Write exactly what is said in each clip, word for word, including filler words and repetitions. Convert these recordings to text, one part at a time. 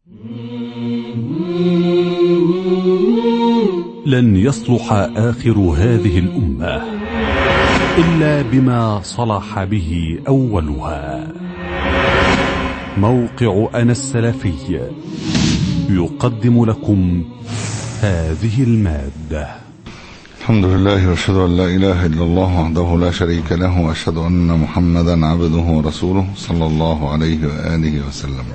لن يصلح آخر هذه الأمة إلا بما صلح به أولها. موقع أنا السلفي يقدم لكم هذه المادة. الحمد لله وأشهد أن لا إله إلا الله وحده لا شريك له، وأشهد أن محمدا عبده ورسوله صلى الله عليه وآله وسلم.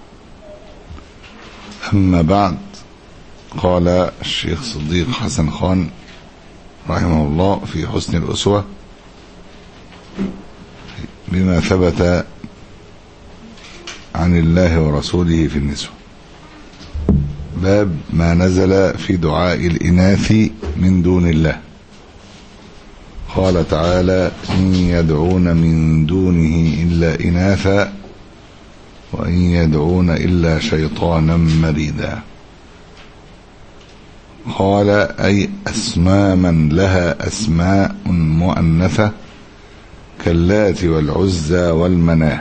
أما بعد، قال الشيخ صديق حسن خان رحمه الله في حسن الأسوة بما ثبت عن الله ورسوله في النسوة، باب ما نزل في دعاء الإناث من دون الله. قال تعالى: إن يدعون من دونه إلا إناثا وإن يدعون إلا شيطانا مريدا. قال: أي أسماما لها أسماء مؤنثة كاللات والعزى والمناه.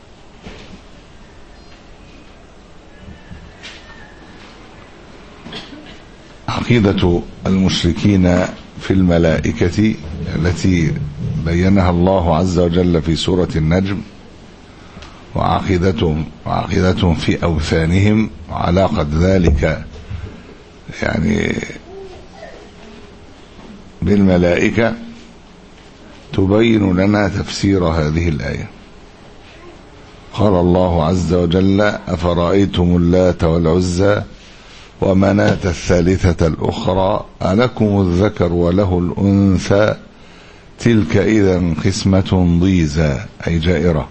عقيدة المشركين في الملائكة التي بينها الله عز وجل في سورة النجم، وعقيدتهم وعقيدتهم في أوثانهم، وعلاقة ذلك يعني بالملائكة، تبين لنا تفسير هذه الآية. قال الله عز وجل: أفرأيتم اللات والعزى ومناة الثالثة الأخرى ألكم الذكر وله الأنثى تلك إذا قسمة ضيزى، أي جائرة.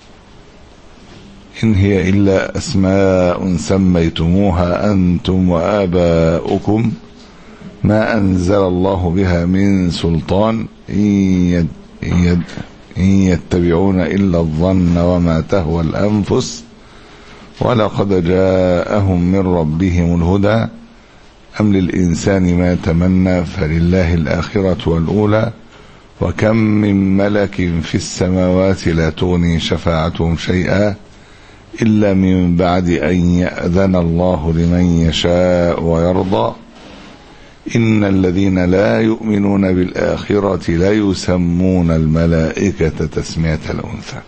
إن هي إلا أسماء سميتموها أنتم وآباؤكم ما أنزل الله بها من سلطان إن يتبعون إلا الظن وما تهوى الأنفس ولقد جاءهم من ربهم الهدى أم للإنسان ما تمنى فلله الآخرة والأولى وكم من ملك في السماوات لا تغني شفاعتهم شيئا إلا من بعد أن يأذن الله لمن يشاء ويرضى إن الذين لا يؤمنون بالآخرة لا يسمون الملائكة تسمية الأنثى.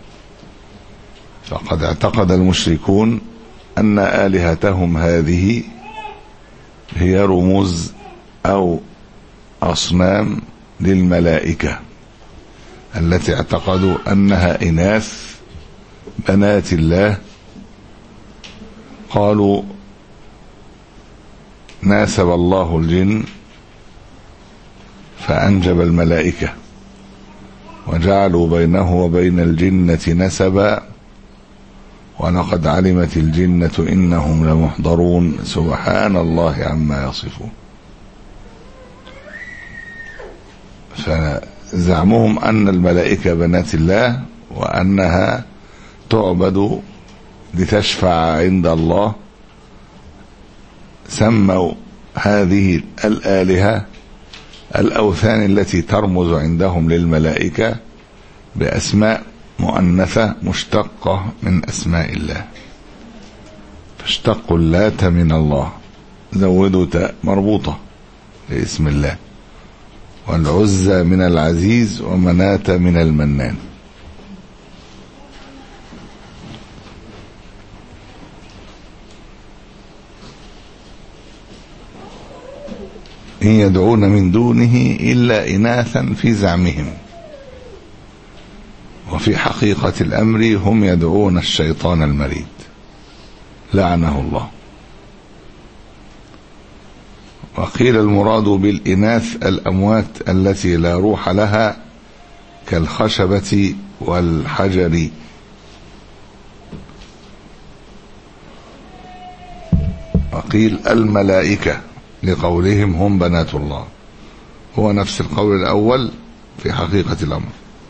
فقد اعتقد المشركون أن آلهتهم هذه هي رموز أو أصنام للملائكة التي اعتقدوا أنها إناث بنات الله. قالوا: ناسب الله الجن فأنجب الملائكة وجعلوا بينه وبين الجنة نسبا ولقد علمت الجنة إنهم لمحضرون سبحان الله عما يصفون. فزعمهم أن الملائكة بنات الله وأنها تعبد لتشفع عند الله. سموا هذه الآلهة الأوثان التي ترمز عندهم للملائكة بأسماء مؤنثة مشتقة من أسماء الله، فاشتقوا اللات من الله، زودوا تاء مربوطة لاسم الله، والعزى من العزيز ومناة من المنان. إن يدعون من دونه إلا إناثا في زعمهم، وفي حقيقة الأمر هم يدعون الشيطان المريد لعنه الله. وقيل المراد بالإناث الأموات التي لا روح لها كالخشبة والحجر. وقيل الملائكة لقولهم هم بنات الله، هو نفس القول الأول في حقيقة الأمر.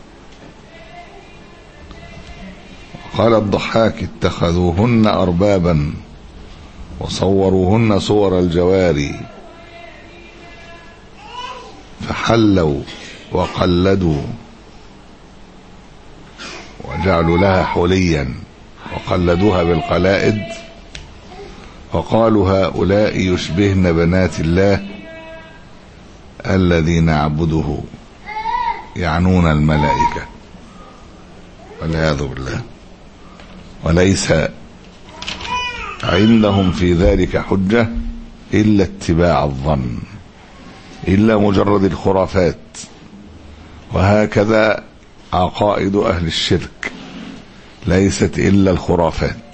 قال الضحاك: اتخذوهن أربابا وصوروهن صور الجواري فحلوا وقلدوا وجعلوا لها حليا وقلدوها بالقلائد وقالوا هؤلاء يشبهن بنات الله الذي نعبده، يعنون الملائكة والعياذ بالله، وليس عندهم في ذلك حجة إلا اتباع الظن، إلا مجرد الخرافات. وهكذا عقائد أهل الشرك ليست إلا الخرافات،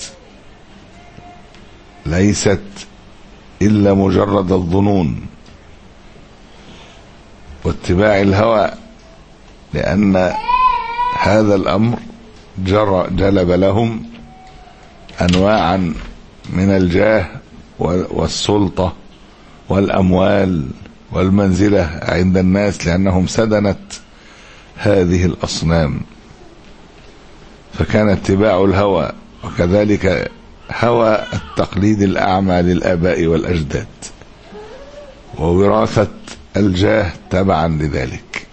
ليست إلا مجرد الظنون واتباع الهوى، لأن هذا الأمر جر جلب لهم أنواعا من الجاه والسلطة والأموال والمنزلة عند الناس، لأنهم سدنت هذه الأصنام. فكان اتباع الهوى وكذلك هوى التقليد الأعمى للآباء والأجداد ووراثة الجاه تبعا لذلك.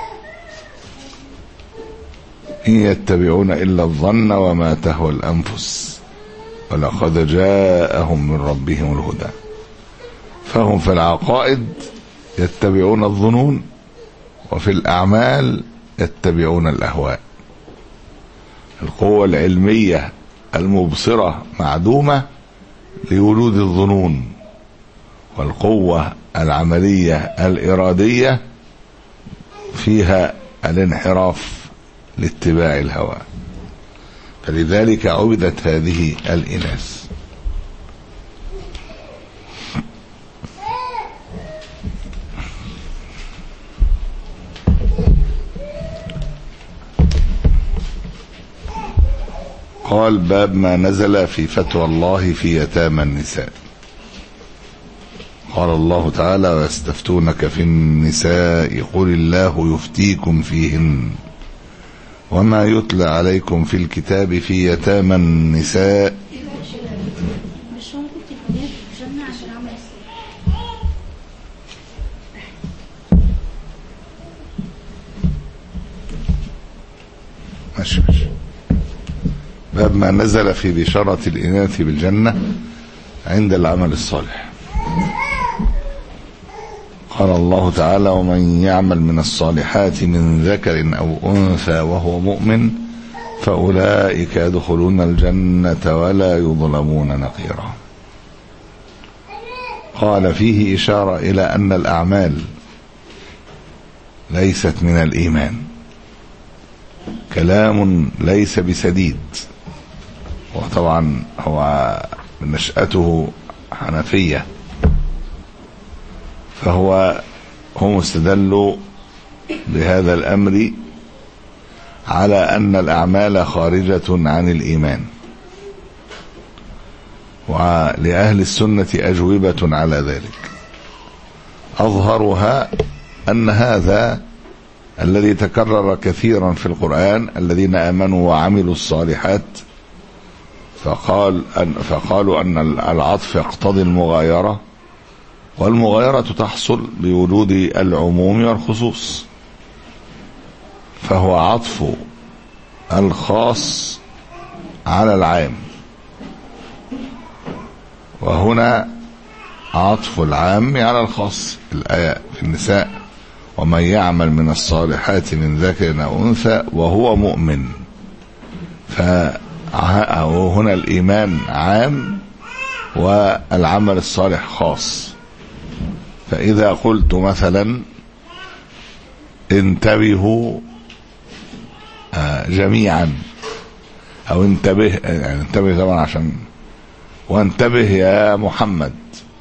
إن يتبعون إلا الظن وما تهوى الأنفس ولقد جاءهم من ربهم الهدى. فهم في العقائد يتبعون الظنون، وفي الأعمال يتبعون الأهواء. القوة العلمية المبصرة معدومة لوجود الظنون، والقوة العملية الإرادية فيها الانحراف لاتباع الهوى. فلذلك عبدت هذه الإناث. قال: باب ما نزل في فتوى الله في يتامى النساء. قال الله تعالى: ويستفتونك في النساء قل الله يفتيكم فيهن وما يتلى عليكم في الكتاب في يتامى النساء. ماشي ماشي. باب ما نزل في بشارة الإناث بالجنة عند العمل الصالح. قال الله تعالى: ومن يعمل من الصالحات من ذكر أو أنثى وهو مؤمن فأولئك يدخلون الجنة ولا يظلمون نقيرا. قال: فيه إشارة إلى أن الأعمال ليست من الإيمان، كلام ليس بسديد. وطبعا هو نشأته حنفية، فهو هم استدلوا بهذا الأمر على أن الأعمال خارجة عن الإيمان. ولأهل السنة أجوبة على ذلك، أظهرها أن هذا الذي تكرر كثيرا في القرآن: الذين آمنوا وعملوا الصالحات، فقال أن فقالوا أن العطف يقتضي المغايرة، والمغايرة تحصل بوجود العموم والخصوص، فهو عطف الخاص على العام، وهنا عطف العام على الخاص. الآية في النساء: ومن يعمل من الصالحات من ذكر أو أنثى وهو مؤمن، فهنا الإيمان عام والعمل الصالح خاص. فإذا قلت مثلا انتبهوا جميعا، أو انتبه، يعني انتبه طبعا عشان وانتبه يا محمد،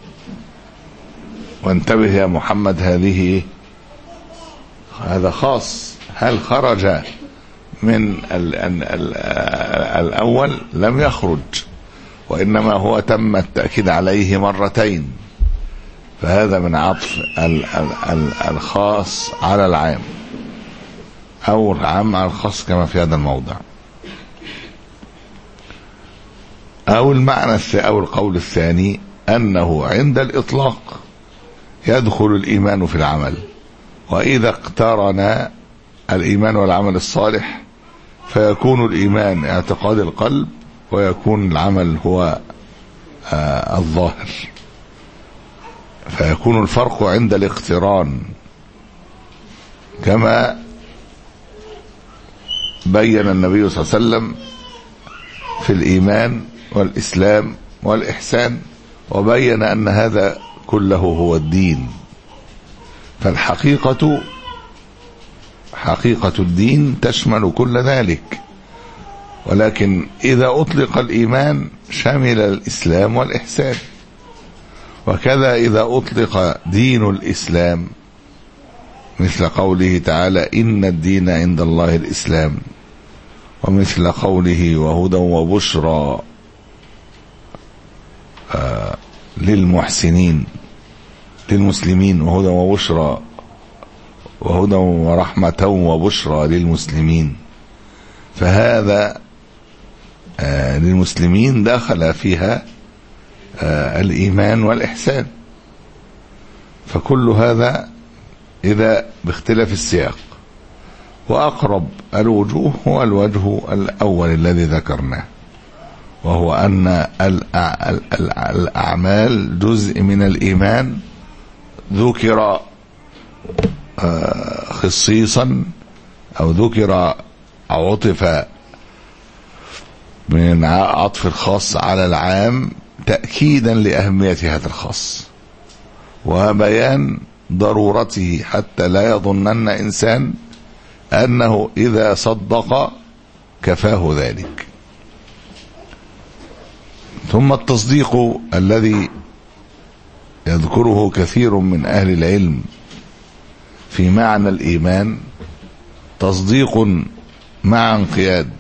وانتبه يا محمد، هذه هذا خاص. هل خرج من ال ال ال الأول؟ لم يخرج، وإنما هو تم التأكيد عليه مرتين، فهذا من عطف ال ال ال الخاص على العام، أو العام على الخاص كما في هذا الموضع. أو المعنى أو القول الثاني أنه عند الإطلاق يدخل الإيمان في العمل، وإذا اقترن الإيمان والعمل الصالح فيكون الإيمان اعتقاد القلب، ويكون العمل هو آه الظاهر، فيكون الفرق عند الاقتران، كما بين النبي صلى الله عليه وسلم في الإيمان والإسلام والإحسان، وبين أن هذا كله هو الدين. فالحقيقة حقيقة الدين تشمل كل ذلك، ولكن إذا أطلق الإيمان شمل الإسلام والإحسان، وكذا إذا أطلق دين الإسلام مثل قوله تعالى إن الدين عند الله الإسلام، ومثل قوله وهدى وبشرى آه للمحسنين للمسلمين، وهدى وبشرى وهدى ورحمة وبشرى للمسلمين. فهذا آه للمسلمين دخل فيها آه الإيمان والإحسان، فكل هذا إذا باختلاف السياق. وأقرب الوجوه هو الوجه الأول الذي ذكرناه، وهو أن الأعمال جزء من الإيمان ذكر خصيصا أو ذكر عطف من عطف الخاص على العام تأكيدا لأهمية هذا الخاص وبيان ضرورته، حتى لا يظنن إنسان أنه إذا صدق كفاه ذلك. ثم التصديق الذي يذكره كثير من أهل العلم في معنى الإيمان تصديق مع انقياد،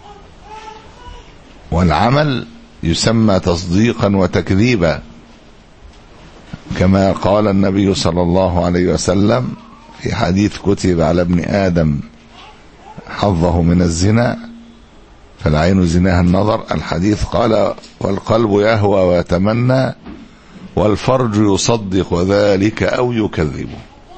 والعمل يسمى تصديقا وتكذيبا، كما قال النبي صلى الله عليه وسلم في حديث كتب على ابن آدم حظه من الزنا فالعين زناها النظر، الحديث قال والقلب يهوى ويتمنى والفرج يصدق ذلك أو يكذبه،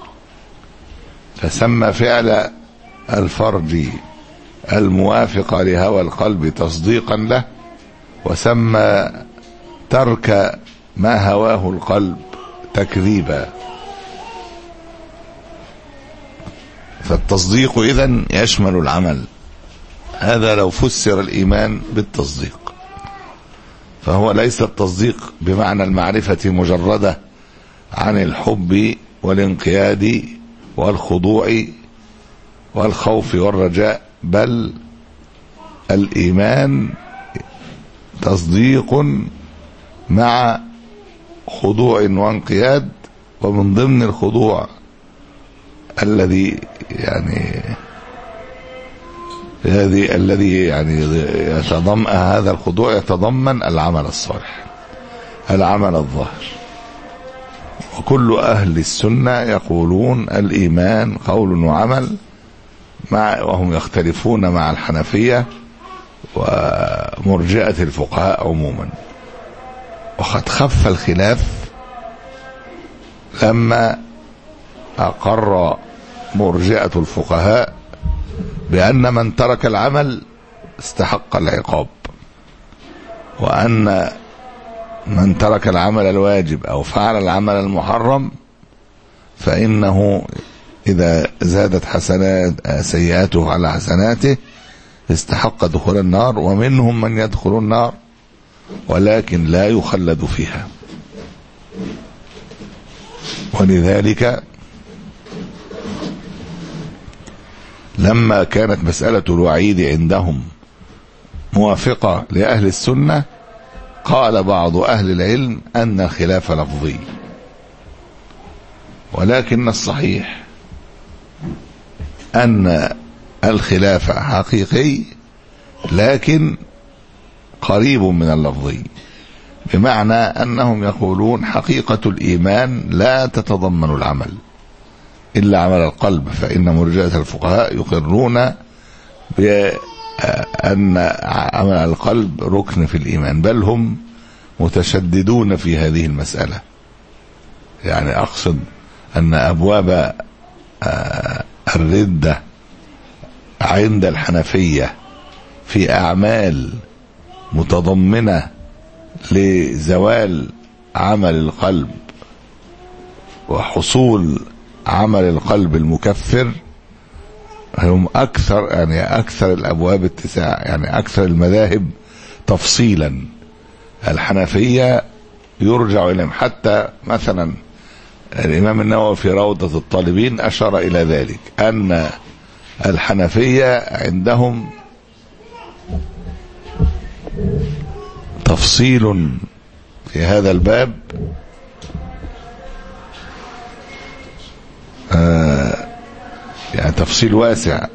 فسمى فعل الفرج الموافق لهوى القلب تصديقا له، وسمى ترك ما هواه القلب تكذيبا. فالتصديق إذن يشمل العمل، هذا لو فسر الإيمان بالتصديق، فهو ليس التصديق بمعنى المعرفة مجردة عن الحب والانقياد والخضوع والخوف والرجاء، بل الإيمان تصديق مع خضوع وانقياد، ومن ضمن الخضوع الذي يعني هذه الذي يعني يتضمن هذا الخضوع يتضمن العمل الصالح، العمل الظاهر. وكل أهل السنة يقولون الإيمان قول وعمل، مع وهم يختلفون مع الحنفية ومرجئة الفقهاء عموما. وقد خف الخلاف لما أقر مرجئة الفقهاء بأن من ترك العمل استحق العقاب، وأن من ترك العمل الواجب أو فعل العمل المحرم فإنه إذا زادت حسنات سيئاته على حسناته استحق دخول النار، ومنهم من يدخل النار ولكن لا يخلد فيها. ولذلك لما كانت مسألة الوعيد عندهم موافقة لأهل السنة قال بعض أهل العلم أن الخلاف لفظي، ولكن الصحيح أن الخلاف حقيقي لكن قريب من اللفظي، بمعنى أنهم يقولون حقيقة الإيمان لا تتضمن العمل إلا عمل القلب، فإن مرجئة الفقهاء يقرون بأن عمل القلب ركن في الإيمان، بل هم متشددون في هذه المسألة. يعني أقصد أن أبواب الردة عند الحنفية في أعمال متضمنة لزوال عمل القلب وحصول عمل القلب المكفر هم أكثر، يعني أكثر الأبواب اتساع، يعني أكثر المذاهب تفصيلا. الحنفية يرجع إليهم، حتى مثلا الإمام النووي في روضة الطالبين أشار إلى ذلك، أن الحنفية عندهم تفصيل في هذا الباب آه يعني تفصيل واسع،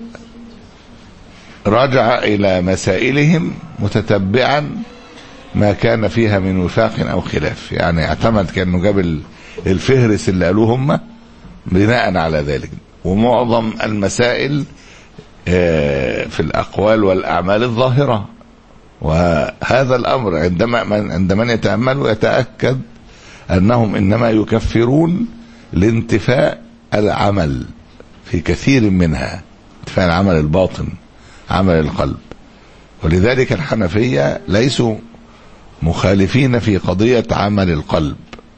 رجع إلى مسائلهم متتبعا ما كان فيها من وفاق أو خلاف، يعني اعتمد كأنه جاب الفهرس اللي قالوه هم بناء على ذلك. ومعظم المسائل في الأقوال والأعمال الظاهرة، وهذا الأمر عندما من عندما يتأمل يتأكد أنهم إنما يكفرون لانتفاء العمل في كثير منها، انتفاء العمل الباطن، عمل القلب. ولذلك الحنفية ليسوا مخالفين في قضية عمل القلب.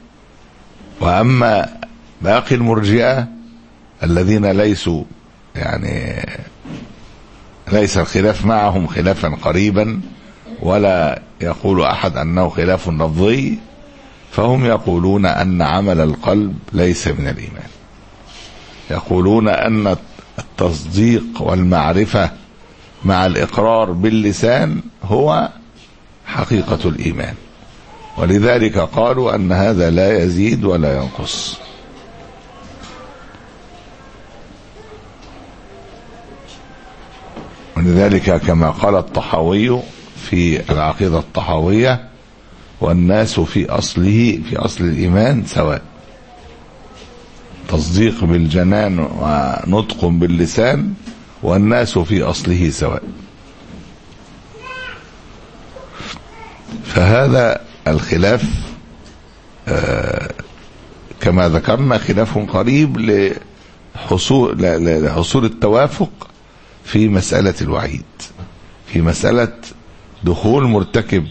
وأما باقي المرجئة الذين ليسوا، يعني ليس الخلاف معهم خلافا قريبا، ولا يقول أحد أنه خلاف لفظي، فهم يقولون أن عمل القلب ليس من الإيمان. يقولون أن التصديق والمعرفة مع الإقرار باللسان هو حقيقة الإيمان، ولذلك قالوا أن هذا لا يزيد ولا ينقص. ولذلك كما قال الطحاوي في العقيدة الطحاوية: والناس في أصله، في أصل الإيمان سواء، تصديق بالجنان ونطق باللسان، والناس في أصله سواء. فهذا الخلاف آه كما ذكرنا خلاف قريب لحصول, لحصول التوافق في مسألة الوعيد، في مسألة دخول مرتكب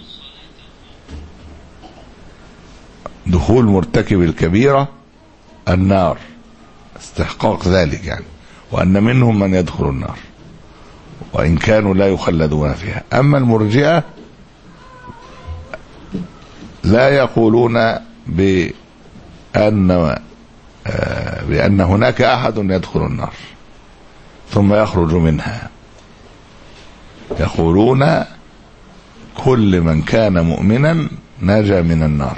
دخول مرتكب الكبيرة النار، استحقاق ذلك يعني، وأن منهم من يدخل النار وإن كانوا لا يخلدون فيها. أما المرجئة لا يقولون بأن بأن هناك أحد يدخل النار ثم يخرج منها، يقولون كل من كان مؤمنا نجا من النار.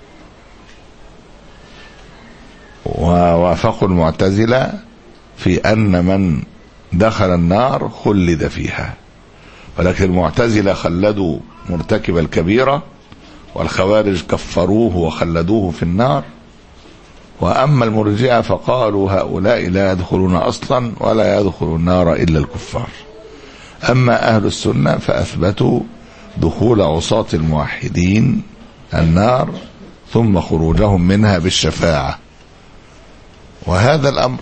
ووافقوا المعتزلة في أن من دخل النار خلد فيها، ولكن المعتزلة خلدوا مرتكب الكبيرة، والخوارج كفروه وخلدوه في النار. وأما المرجئة فقالوا هؤلاء لا يدخلون أصلا ولا يدخل النار إلا الكفار. أما أهل السنة فأثبتوا دخول عصاة الموحدين النار ثم خروجهم منها بالشفاعة. وهذا الأمر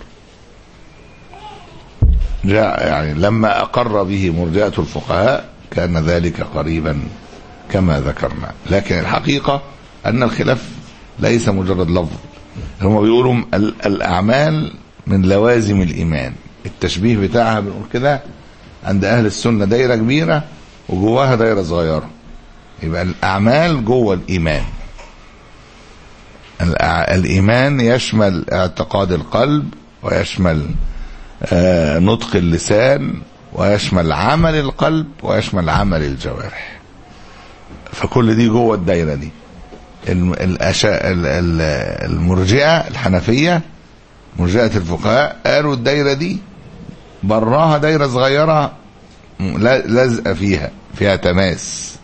جاء يعني لما أقر به مرجئة الفقهاء كان ذلك قريبا كما ذكرنا. لكن الحقيقة أن الخلاف ليس مجرد لفظ، هم بيقولوا الأعمال من لوازم الإيمان. التشبيه بتاعها بنقول كده عند أهل السنة دايرة كبيرة وجواها دايرة صغيرة، يبقى الأعمال جوه الإيمان. الإيمان يشمل اعتقاد القلب، ويشمل آه نطق اللسان، ويشمل عمل القلب، ويشمل عمل الجوارح. فكل دي جوه الدايرة دي. المرجئة الحنفية مرجئة الفقهاء قالوا الدايرة دي براها دايرة صغيرة لازقة فيها فيها تماس،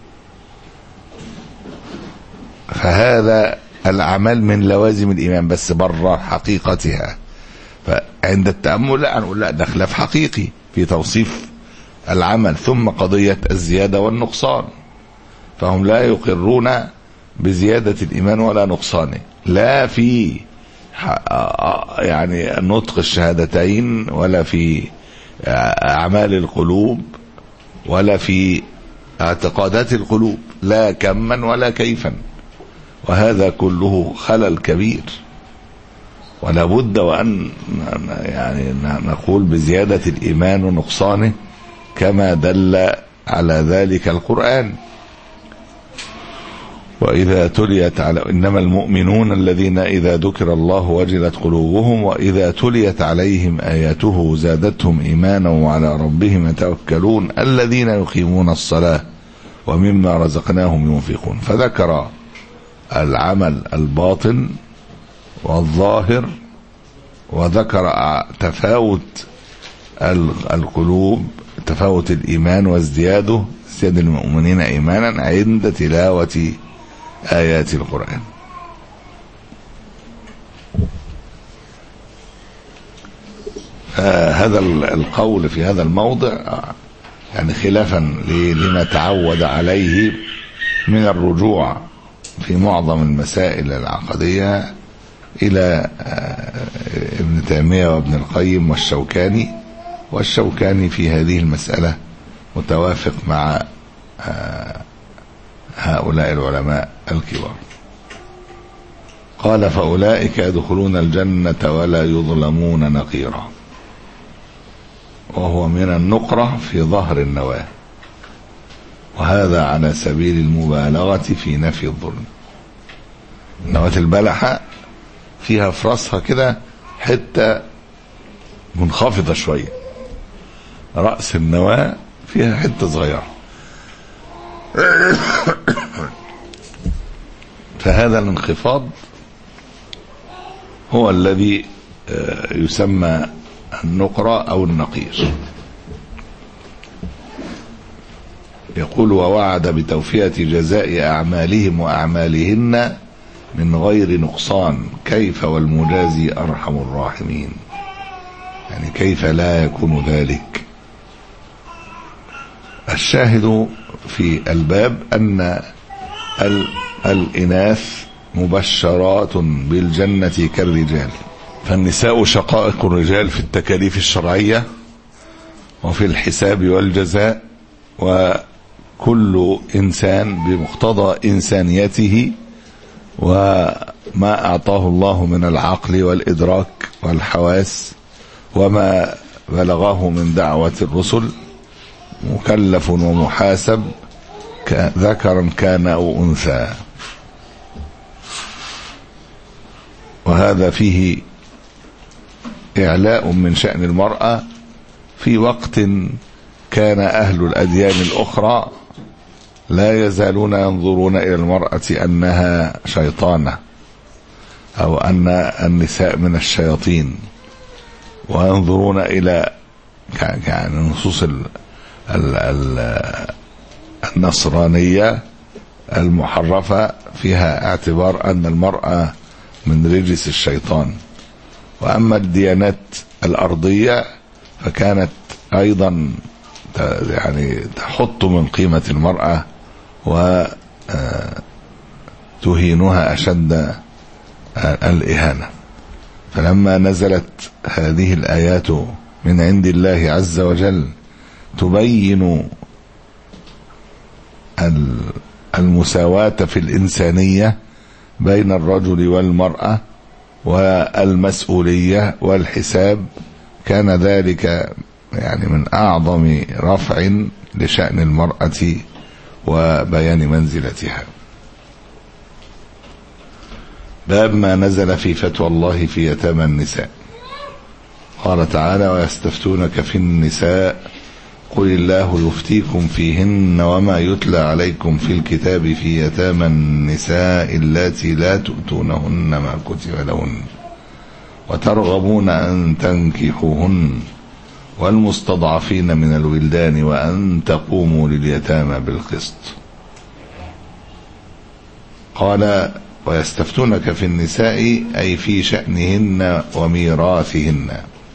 فهذا الأعمال من لوازم الإيمان بس بره حقيقتها. فعند التأمل لا نقول لا، ده خلاف حقيقي في توصيف العمل. ثم قضية الزيادة والنقصان، فهم لا يقرون بزيادة الإيمان ولا نقصانه، لا في يعني نطق الشهادتين، ولا في أعمال القلوب، ولا في اعتقادات القلوب لا كما ولا كيفا، وهذا كله خلل كبير، ولا بد وأن يعني نقول بزيادة الإيمان ونقصانه كما دل على ذلك القرآن. وإذا تليت على إنما المؤمنون الذين إذا ذكر الله وجلت قلوبهم وإذا تليت عليهم آياته زادتهم إيمانا وعلى ربهم يتوكلون الذين يقيمون الصلاة ومما رزقناهم ينفقون. فذكر العمل الباطن والظاهر، وذكر تفاوت القلوب، تفاوت الإيمان وازدياده، ازدياد المؤمنين إيمانا عند تلاوة آيات القرآن. هذا القول في هذا الموضع يعني خلافا لما تعود عليه من الرجوع في معظم المسائل العقدية إلى ابن تيمية وابن القيم والشوكاني، والشوكاني في هذه المسألة متوافق مع هؤلاء العلماء الكبار. قال فأولئك يدخلون الجنة ولا يظلمون نقيرا، وهو من النقرة في ظهر النواة، وهذا على سبيل المبالغة في نفي الظلم. نواة البلحة فيها في راسها كده حتة منخفضة شوية، رأس النواة فيها حتة صغيرة، فهذا الانخفاض هو الذي يسمى النقرة أو النقير. يقول ووعد بتوفية جزاء أعمالهم وأعمالهن من غير نقصان، كيف والمجازي أرحم الراحمين، يعني كيف لا يكون ذلك. الشاهد في الباب أن الإناث مبشرات بالجنة كالرجال، فالنساء شقائق الرجال في التكاليف الشرعية وفي الحساب والجزاء، وكل إنسان بمقتضى إنسانيته وما أعطاه الله من العقل والإدراك والحواس وما بلغه من دعوة الرسل مكلف ومحاسب ذكرا كان أو أنثى. وهذا فيه إعلاء من شأن المرأة في وقت كان أهل الأديان الأخرى لا يزالون ينظرون إلى المرأة أنها شيطانة أو أن النساء من الشياطين، وينظرون إلى يعني نصوص النصرانية المحرفة فيها اعتبار أن المرأة من رجس الشيطان. وأما الديانات الأرضية فكانت أيضا يعني تحط من قيمة المرأة وتهينها أشد الإهانة. فلما نزلت هذه الآيات من عند الله عز وجل تبين المساواة في الإنسانية بين الرجل والمرأة والمسؤولية والحساب، كان ذلك يعني من أعظم رفع لشأن المرأة وبيان منزلتها. باب ما نزل في فتوى الله في يتامى النساء. قال تعالى ويستفتونك في النساء قل الله يفتيكم فيهن وما يتلى عليكم في الكتاب في يتامى النساء اللاتي لا تؤتونهن ما كتب لهن وترغبون أن تنكحوهن والمستضعفين من الولدان وأن تقوموا لليتامى بالقسط. قال ويستفتونك في النساء أي في شأنهن وميراثهن.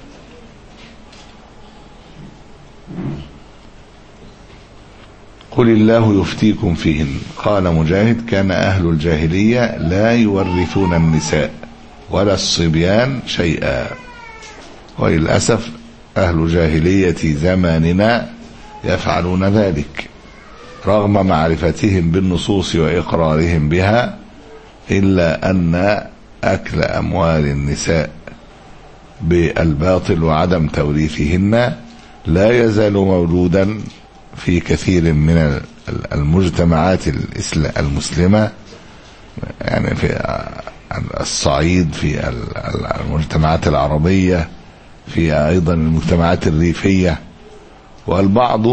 قل الله يفتيكم فيهن. قال مجاهد كان أهل الجاهلية لا يورثون النساء ولا الصبيان شيئا، وللأسف أهل جاهلية زماننا يفعلون ذلك، رغم معرفتهم بالنصوص وإقرارهم بها، إلا أن أكل أموال النساء بالباطل وعدم توريثهن لا يزال موجودا في كثير من المجتمعات المسلمة، يعني في الصعيد، في المجتمعات العربية، في أيضا المجتمعات الريفية. والبعض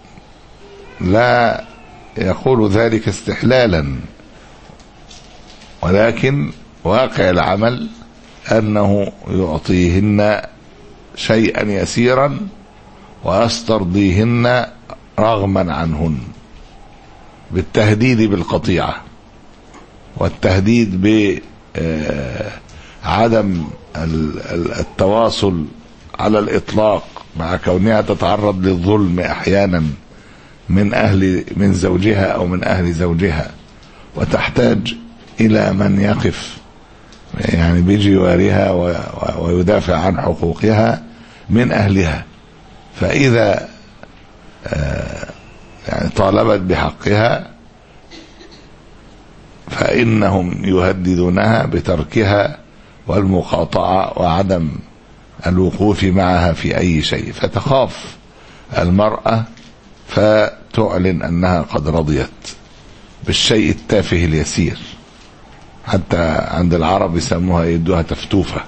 لا يقول ذلك استحلالا، ولكن واقع العمل أنه يعطيهن شيئا يسيرا ويسترضيهن رغما عنهن، بالتهديد بالقطيعة والتهديد بعدم التواصل على الإطلاق، مع كونها تتعرض للظلم أحيانا من أهل من زوجها أو من أهل زوجها، وتحتاج إلى من يقف يعني بجوارها ويدافع عن حقوقها من أهلها. فإذا يعني طالبت بحقها فإنهم يهددونها بتركها والمقاطعة وعدم الوقوف معها في أي شيء، فتخاف المرأة فتعلن أنها قد رضيت بالشيء التافه اليسير. حتى عند العرب يسموها يدوها تفتوفة،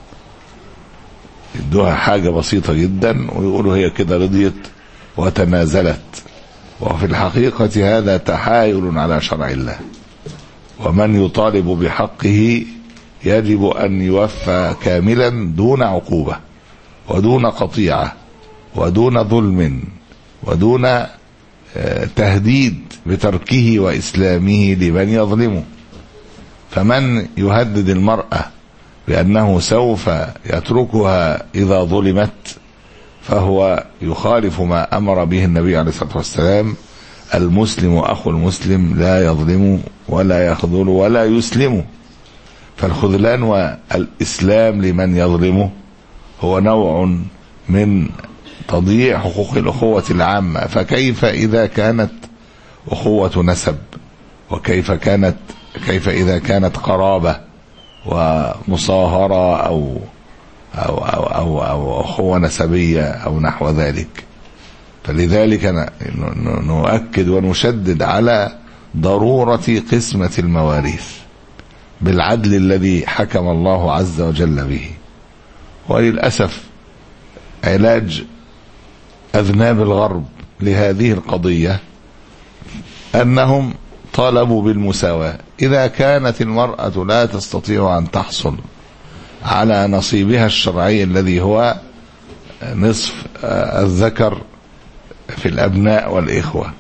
يدوها حاجة بسيطة جدا ويقولوا هي كده رضيت وتنازلت، وفي الحقيقة هذا تحايل على شرع الله. ومن يطالب بحقه يجب أن يوفى كاملا دون عقوبة ودون قطيعة ودون ظلم ودون تهديد بتركه وإسلامه لمن يظلمه. فمن يهدد المرأة بأنه سوف يتركها إذا ظلمت فهو يخالف ما أمر به النبي عليه الصلاة والسلام: المسلم أخو المسلم لا يظلم ولا يخذل ولا يسلم. فالخذلان والإسلام لمن يظلمه هو نوع من تضييع حقوق الأخوة العامة. فكيف إذا كانت أخوة نسب، وكيف كانت كيف إذا كانت قرابة ومصاهرة أو أو أو أو, أو أخوة نسبية أو نحو ذلك. فلذلك نؤكد ونشدد على ضرورة قسمة المواريث بالعدل الذي حكم الله عز وجل به. وللأسف علاج أذناب الغرب لهذه القضية أنهم طالبوا بالمساواة. إذا كانت المرأة لا تستطيع أن تحصل على نصيبها الشرعي الذي هو نصف الذكر في الأبناء والإخوة،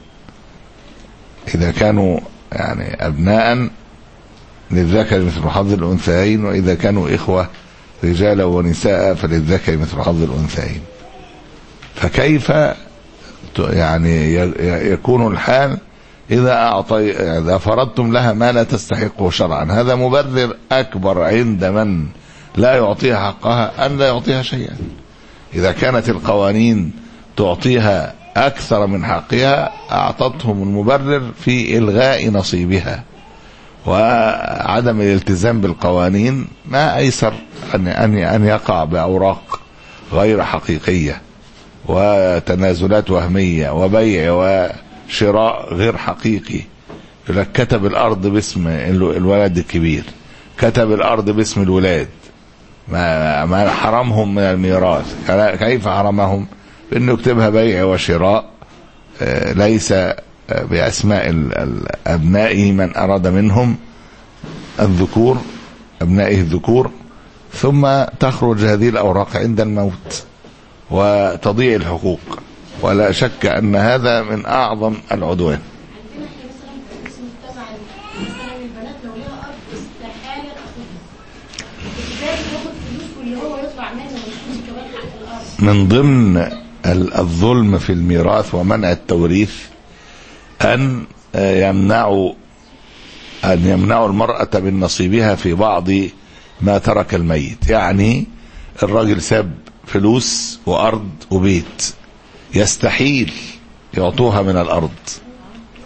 إذا كانوا يعني أبناء للذكر مثل حظ الأنثيين، وإذا كانوا إخوة رجالا ونساء فللذكر مثل حظ الأنثيين، فكيف يعني يكون الحال إذا أعطي إذا فرضتم لها ما لا تستحقه شرعا؟ هذا مبرر أكبر عند من لا يعطيها حقها أن لا يعطيها شيئا. إذا كانت القوانين تعطيها أكثر من حقها أعطتهم المبرر في إلغاء نصيبها وعدم الالتزام بالقوانين. ما أيسر أن أن يقع بأوراق غير حقيقية وتنازلات وهمية وبيع وشراء غير حقيقي. كتب الأرض باسم الولد الكبير، كتب الأرض باسم الولاد، ما ما حرمهم من الميراث. كيف حرمهم؟ بأنه يكتبها بيع وشراء ليس بأسماء أبنائه من أراد منهم الذكور، أبنائه الذكور، ثم تخرج هذه الأوراق عند الموت وتضيع الحقوق. ولا شك أن هذا من أعظم العدوان. من ضمن الظلم في الميراث ومنع التوريث أن يمنعوا أن يمنعوا المرأة من نصيبها في بعض ما ترك الميت. يعني الراجل ساب فلوس وأرض وبيت، يستحيل يعطوها من الأرض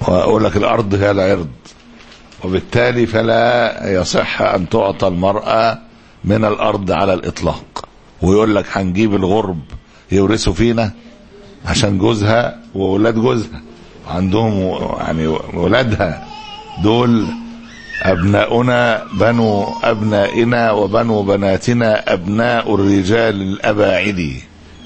وأقول لك الأرض هي العرض، وبالتالي فلا يصح أن تعطى المرأة من الأرض على الإطلاق. ويقول لك هنجيب الغرب يورثوا فينا عشان جوزها وولاد جوزها عندهم يعني ولادها دول أبناؤنا بنو أبنائنا وبنو بناتنا أبناء الرجال الأباعدي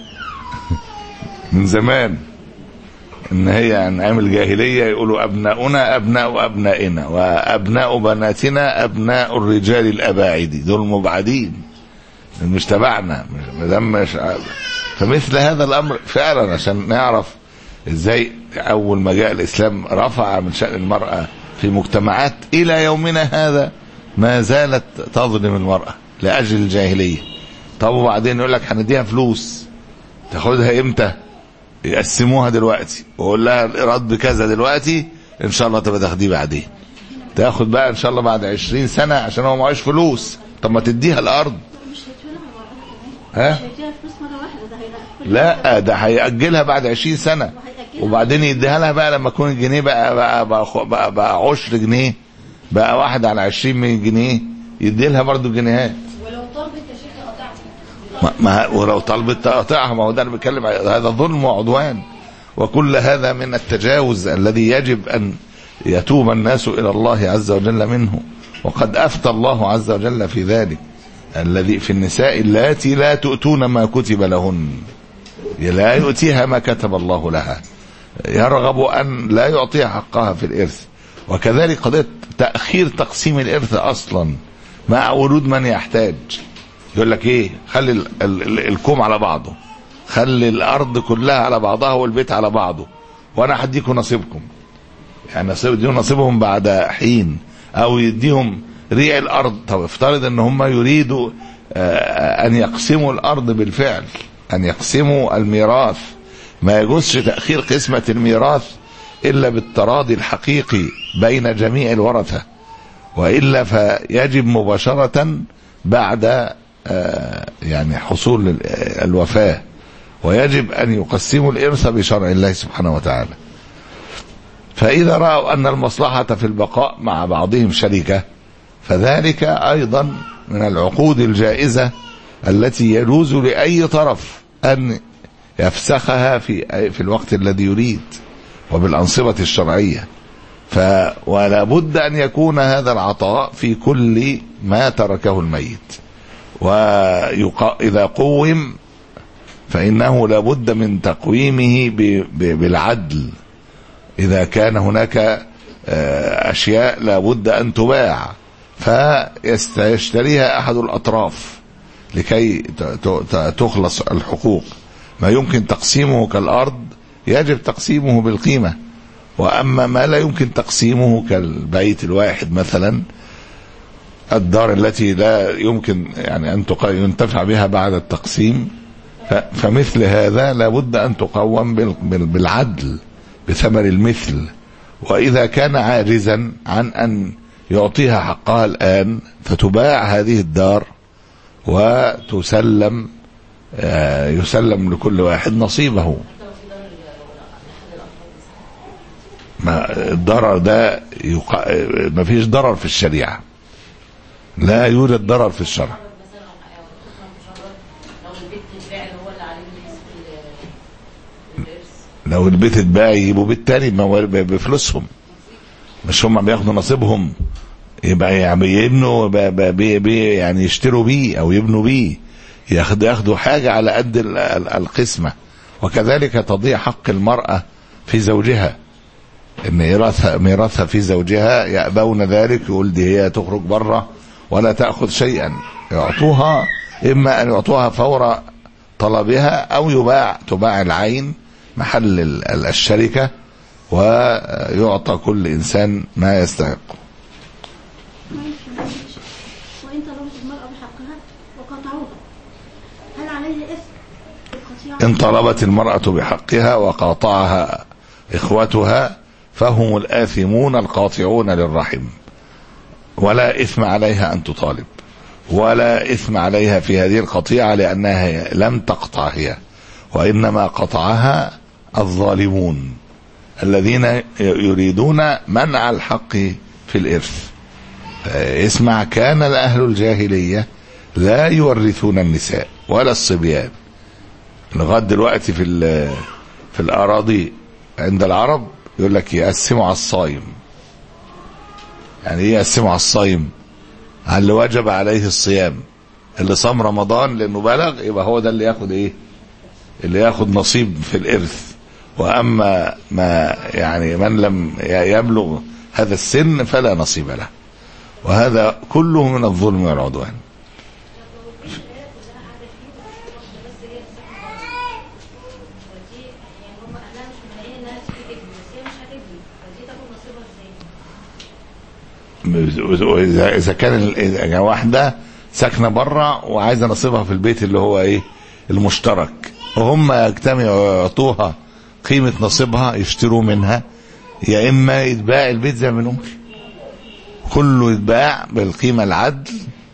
من زمان، إن هي عن أيام الجاهلية يقولوا أبناؤنا أبناء أبنائنا وأبناء بناتنا أبناء الرجال الأباعدي، دول مبعدين مش تبعنا مش. فمثل هذا الأمر فعلا عشان نعرف إزاي أول ما جاء الإسلام رفع من شأن المرأة في مجتمعات إلى يومنا هذا ما زالت تظلم المرأة لأجل الجاهلية. طب وبعدين يقول لك هنديها فلوس، تاخدها إمتى؟ يقسموها دلوقتي ويقول لها الإيراد بكذا دلوقتي، إن شاء الله تبقى تاخديه بعدين، تاخد بقى إن شاء الله بعد عشرين سنة عشان هو معيش فلوس. طب ما تديها الأرض. ها؟ لا ده هيأجلها بعد عشرين سنة وبعدين يديها لها بقى لما يكون الجنيه بقى بقى بقى, بقى, بقى عشر جنيه، بقى واحد على عشرين من جنيه يدي لها برضه جنيهات. ولو طلبت يا شيخ قطعها، ما ولو طلبت تقطعها، ما هو ده اللي بيتكلم، هذا ظلم وعدوان، وكل هذا من التجاوز الذي يجب أن يتوب الناس إلى الله عز وجل منه. وقد أفتى الله عز وجل في ذلك، الذي في النساء اللاتي لا تؤتون ما كتب لهن، لا يؤتيها ما كتب الله لها، يرغب أن لا يعطيها حقها في الإرث. وكذلك قضية تأخير تقسيم الإرث أصلا مع ورود من يحتاج. يقول لك إيه، خلي ال ال ال الكوم على بعضه، خلي الأرض كلها على بعضها والبيت على بعضه، وأنا هديكم نصيبكم. يعني يديهم نصيبهم بعد حين، أو يديهم ريع الأرض. طب افترض أن هم يريدوا أن يقسموا الأرض بالفعل، أن يقسموا الميراث، ما يجوزش تأخير قسمة الميراث إلا بالتراضي الحقيقي بين جميع الورثة، وإلا فيجب مباشرة بعد يعني حصول الوفاة، ويجب أن يقسموا الإرث بشرع الله سبحانه وتعالى. فإذا رأوا أن المصلحة في البقاء مع بعضهم شركة، فذلك أيضا من العقود الجائزة التي يجوز لأي طرف أن يفسخها في في الوقت الذي يريد وبالأنصبة الشرعية. ف ولا بد أن يكون هذا العطاء في كل ما تركه الميت. وإذا قوم فإنه لا بد من تقويمه بالعدل. إذا كان هناك أشياء لا بد أن تباع فيشتريها أحد الأطراف لكي تخلص الحقوق. ما يمكن تقسيمه كالأرض يجب تقسيمه بالقيمة، وأما ما لا يمكن تقسيمه كالبيت الواحد مثلا، الدار التي لا يمكن يعني أن ينتفع بها بعد التقسيم، فمثل هذا لا بد أن تقوم بالعدل بثمن المثل. وإذا كان عاجزا عن أن يعطيها حقها الآن فتباع هذه الدار وتسلم يسلم لكل واحد نصيبه. ما الضرر ده يق... ما فيش ضرر في الشريعة، لا يوجد ضرر في الشرع. لو البيت اتباع يجيبوا بيت تاني بفلوسهم، مش هم بياخدوا نصيبهم، يبقى يبنوا بي بي يعني يشتروا بيه او يبنوا بيه، ياخدوا ياخدوا حاجة على قد القسمة. وكذلك تضيع حق المرأة في زوجها، ان ميراثها ميراثها في زوجها يأبون ذلك، يقول دي هي تخرج بره ولا تأخذ شيئا، يعطوها اما ان يعطوها فور طلبها او يباع تباع العين محل الشركة ويعطى كل إنسان ما يستحق. وإن طلبت المرأة بحقها وقطعوها هل عليه إثم؟ إن طلبت المرأة بحقها وقاطعها إخوتها فهم الآثمون القاطعون للرحم، ولا إثم عليها أن تطالب، ولا إثم عليها في هذه القطيعة لأنها لم تقطع هي، وإنما قطعها الظالمون الذين يريدون منع الحق في الإرث. اسمع، كان أهل الجاهلية لا يورثون النساء ولا الصبيان. لغاية دلوقتي في في الأراضي عند العرب يقول لك يقسموا على الصايم. يعني ايه يقسموا على الصايم؟ على اللي وجب عليه الصيام، اللي صام رمضان لأنه بلغ يبقى هو ده اللي ياخد ايه؟ اللي ياخد نصيب في الإرث. وأما ما يعني من لم يبلغ هذا السن فلا نصيب له. وهذا كله من الظلم والعدوان. إذا كان واحدة ساكنة برا وعايزة نصيبها في البيت اللي هو ايه المشترك، وهم يجتمعوا ويعطوها قيمة نصيبها يشتروا منها، يا إما يتباع البيت زي ما بنقول، كله يتباع بالقيمة العدل،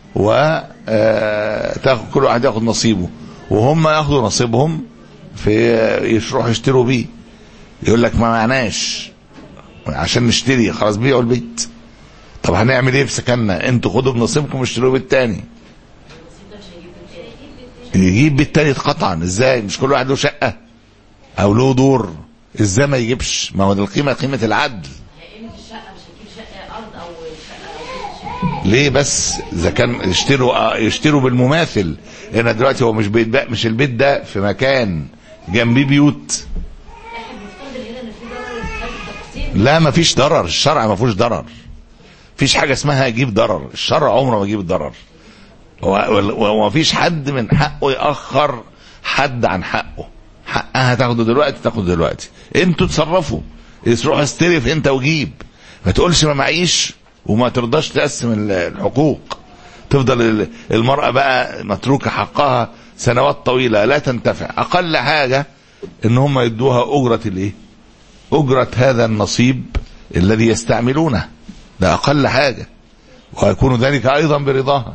وتاخد كل واحد ياخد نصيبه، وهم ياخدوا نصيبهم في يروحوا يشتروا بيه. يقول لك ما معناش عشان نشتري خلاص بيعوا البيت. طب هنعمل ايه في سكننا؟ انتوا خدوا بنصيبكم واشتروا بيت تاني. يجيب بيت تاني قطعا. ازاي؟ مش كل واحد له شقة او له دور؟ ازاي ما يجيبش؟ ما هو ده القيمة، قيمة العدل. ليه بس؟ اذا كان يشتروا يشتروا بالمماثل. هنا دلوقتي هو مش بيت بقى، مش البيت ده في مكان جنبيه بيوت. لا ما فيش ضرر، الشرع ما فيهوش ضرر. فيش حاجة اسمها يجيب ضرر، الشرع عمره ما يجيب ضرر. وما فيش حد من حقه يأخر حد عن حقه. حقها تاخده دلوقتي تاخده دلوقتي، انتوا تصرفوا، تروح استلف انت وجيب. ما تقولش ما معيش وما ترضاش تقسم الحقوق. تفضل المرأة بقى متروكة حقها سنوات طويلة لا تنتفع. اقل حاجة ان هم يدوها اجرة الايه؟ اجرة هذا النصيب الذي يستعملونه، ده اقل حاجة، ويكون ذلك ايضا برضاها.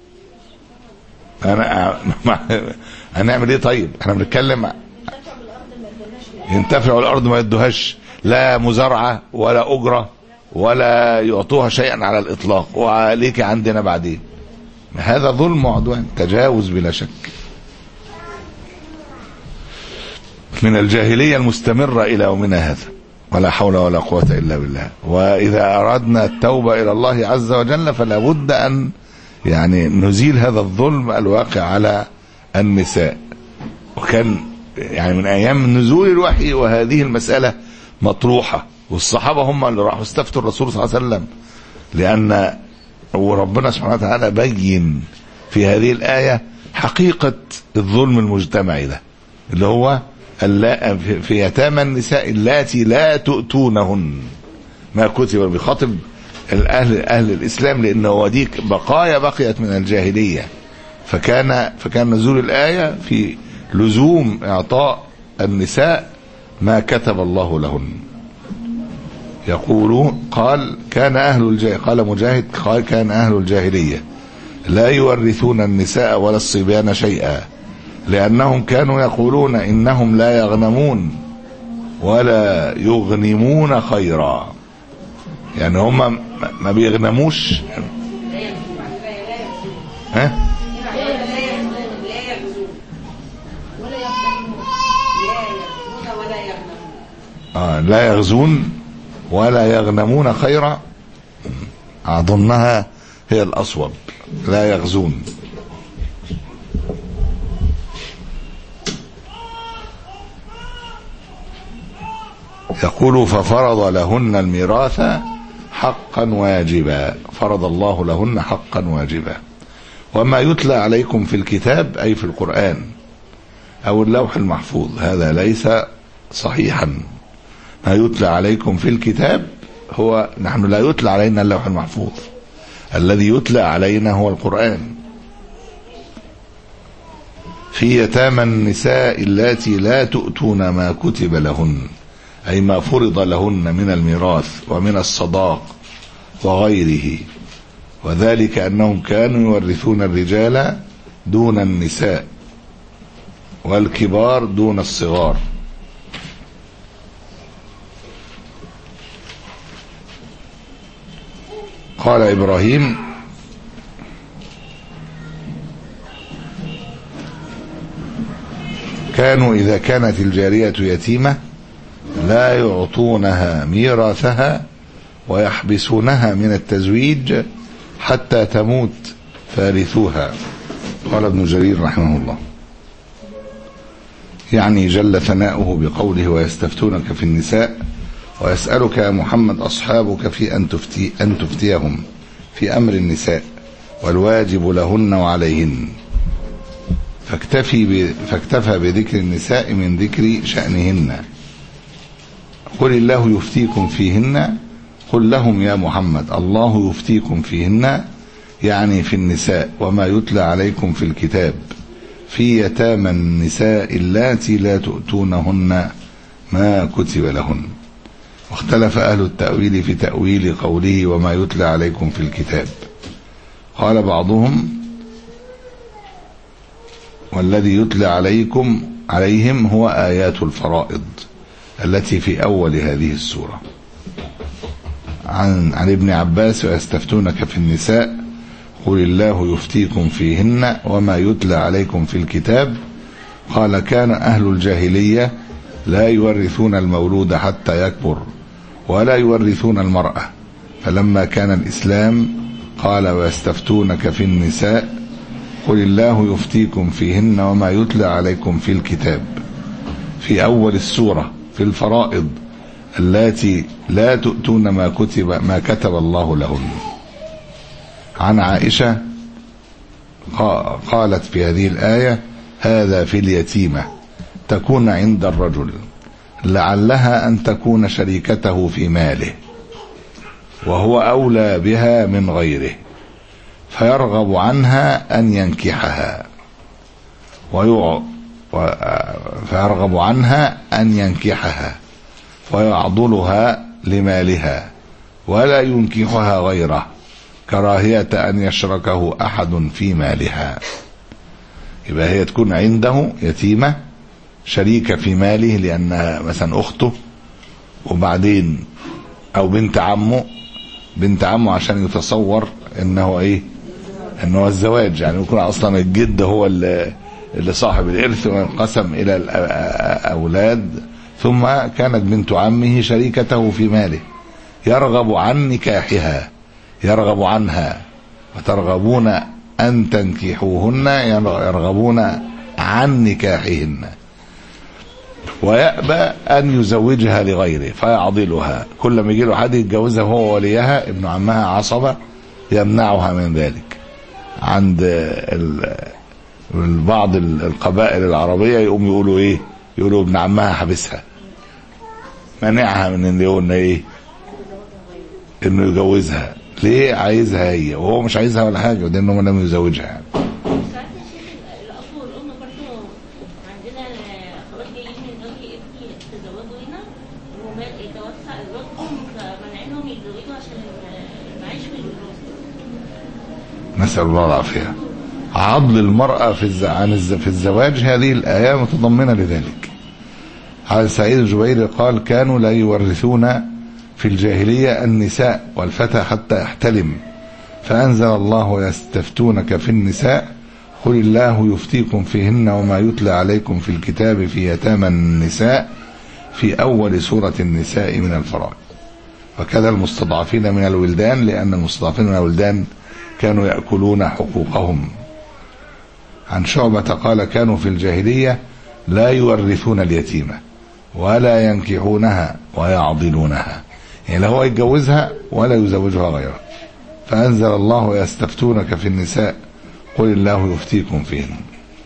انا هنعمل ايه طيب؟ احنا بنتكلم ينتفعوا الارض ما يدوهاش لا مزارعة ولا اجرة ولا يعطوها شيئا على الاطلاق، وعليك عندنا بعدين. هذا ظلم وعدوان، تجاوز بلا شك من الجاهلية المستمرة الى يومنا هذا، ولا حول ولا قوة الا بالله. واذا اردنا التوبة الى الله عز وجل فلا بد ان يعني نزيل هذا الظلم الواقع على النساء. وكان يعني من ايام نزول الوحي وهذه المسألة مطروحة، والصحابة هم اللي راحوا استفتوا الرسول صلى الله عليه وسلم، لان وربنا سبحانه وتعالى بين في هذه الآية حقيقة الظلم المجتمعي ده، اللي هو في يتامى النساء اللاتي لا تؤتونهن ما كتب. بخاطب الاهل اهل الاسلام، لانه وديك بقايا بقيت من الجاهليه، فكان فكان نزول الايه في لزوم اعطاء النساء ما كتب الله لهن. يقولون قال كان اهل الجاهليه، قال مجاهد قال كان اهل الجاهليه لا يورثون النساء ولا الصبيان شيئا، لأنهم كانوا يقولون إنهم لا يغنمون ولا يغنمون خيرا. يعني هم ما بيغنموش، ها؟ آه لا يغزون ولا يغنمون خيرا. أظنها هي الأصوب، لا يغزون. يقول ففرض لهن الميراث حقا واجبا، فرض الله لهن حقا واجبا. وما يتلى عليكم في الكتاب أي في القرآن أو اللوح المحفوظ هذا ليس صحيحا. ما يتلى عليكم في الكتاب هو، نحن لا يتلى علينا اللوح المحفوظ، الذي يتلى علينا هو القرآن. في يتامى النساء اللاتي لا تؤتون ما كتب لهن، أي ما فرض لهن من الميراث ومن الصداق وغيره، وذلك أنهم كانوا يورثون الرجال دون النساء والكبار دون الصغار. قال إبراهيم: كانوا إذا كانت الجارية يتيمة لا يعطونها ميراثها ويحبسونها من التزويج حتى تموت فارثوها. قال ابن جرير رحمه الله: يعني جل ثناؤه بقوله: ويستفتونك في النساء ويسألك يا محمد أصحابك في أن تفتي أن تفتيهم في أمر النساء والواجب لهن وعليهن، فاكتفي فاكتفى بذكر النساء من ذكر شأنهن. قل الله يفتيكم فيهن، قل لهم يا محمد الله يفتيكم فيهن، يعني في النساء وما يتلى عليكم في الكتاب، في يتامى النساء اللاتي لا تؤتونهن ما كتب لهن. واختلف أهل التأويل في تأويل قوله وما يتلى عليكم في الكتاب. قال بعضهم: والذي يتلى عليكم عليهم هو آيات الفرائض التي في أول هذه السورة. عن, عن ابن عباس: ويستفتونك في النساء قل الله يفتيكم فيهن وما يتلى عليكم في الكتاب. قال: كان أهل الجاهلية لا يورثون المولود حتى يكبر ولا يورثون المرأة، فلما كان الإسلام قال: ويستفتونك في النساء قل الله يفتيكم فيهن وما يتلى عليكم في الكتاب، في أول السورة في الفرائض التي لا تؤتون ما كتب ما كتب الله لهن. عن عائشة قالت في هذه الآية: هذا في اليتيمة تكون عند الرجل لعلها أن تكون شريكته في ماله وهو أولى بها من غيره، فيرغب عنها أن ينكحها ويع... فيرغب عنها أن ينكحها ويعضلها لمالها ولا ينكحها غيره، كراهية أن يشركه أحد في مالها. يبقى هي تكون عنده يتيمة شريكة في ماله، لأنها مثلا أخته وبعدين أو بنت عمه بنت عمه عشان يتصور إنه إيه إنه الزواج، يعني يكون أصلا الجد هو اللي, اللي صاحب الإرث وانقسم إلى الأولاد، ثم كانت بنت عمه شريكته في ماله، يرغب عن نكاحها، يرغب عنها، وترغبون أن تنكحوهن، يرغبون عن نكاحهن، ويأبى أن يزوجها لغيره فيعضلها. كل ما يجي له حد يتجوزها هو وليها ابن عمها عصبة يمنعها من ذلك. عند بعض القبائل العربية يقوم يقولوا ايه، يقولوا ابن عمها حبسها، منعها من ان يقول ايه انه يجوزها. ليه؟ عايزها هي وهو مش عايزها ولا حاجة، وده انه لم يزوجها يعني. نسأل الله العافية. عضل المرأة في عن في الزواج، هذه الآية متضمنة لذلك. عن سعيد الجبيري قال: كانوا لا يورثون في الجاهلية النساء والفتى حتى يحتلم، فأنزل الله: ويستفتونك في النساء قل الله يفتيكم فيهن وما يتلى عليكم في الكتاب في يتامى النساء، في أول سورة النساء من الفرائض. وكذا المستضعفين من الولدان، لأن المستضعفين من الولدان كانوا يأكلون حقوقهم. عن شعبة قال: كانوا في الجاهلية لا يورثون اليتيمة ولا ينكحونها ويعضلونها، يعني لا هو يتجوزها ولا يزوجها غيره. فأنزل الله: يستفتونك في النساء قل الله يفتيكم فيهن.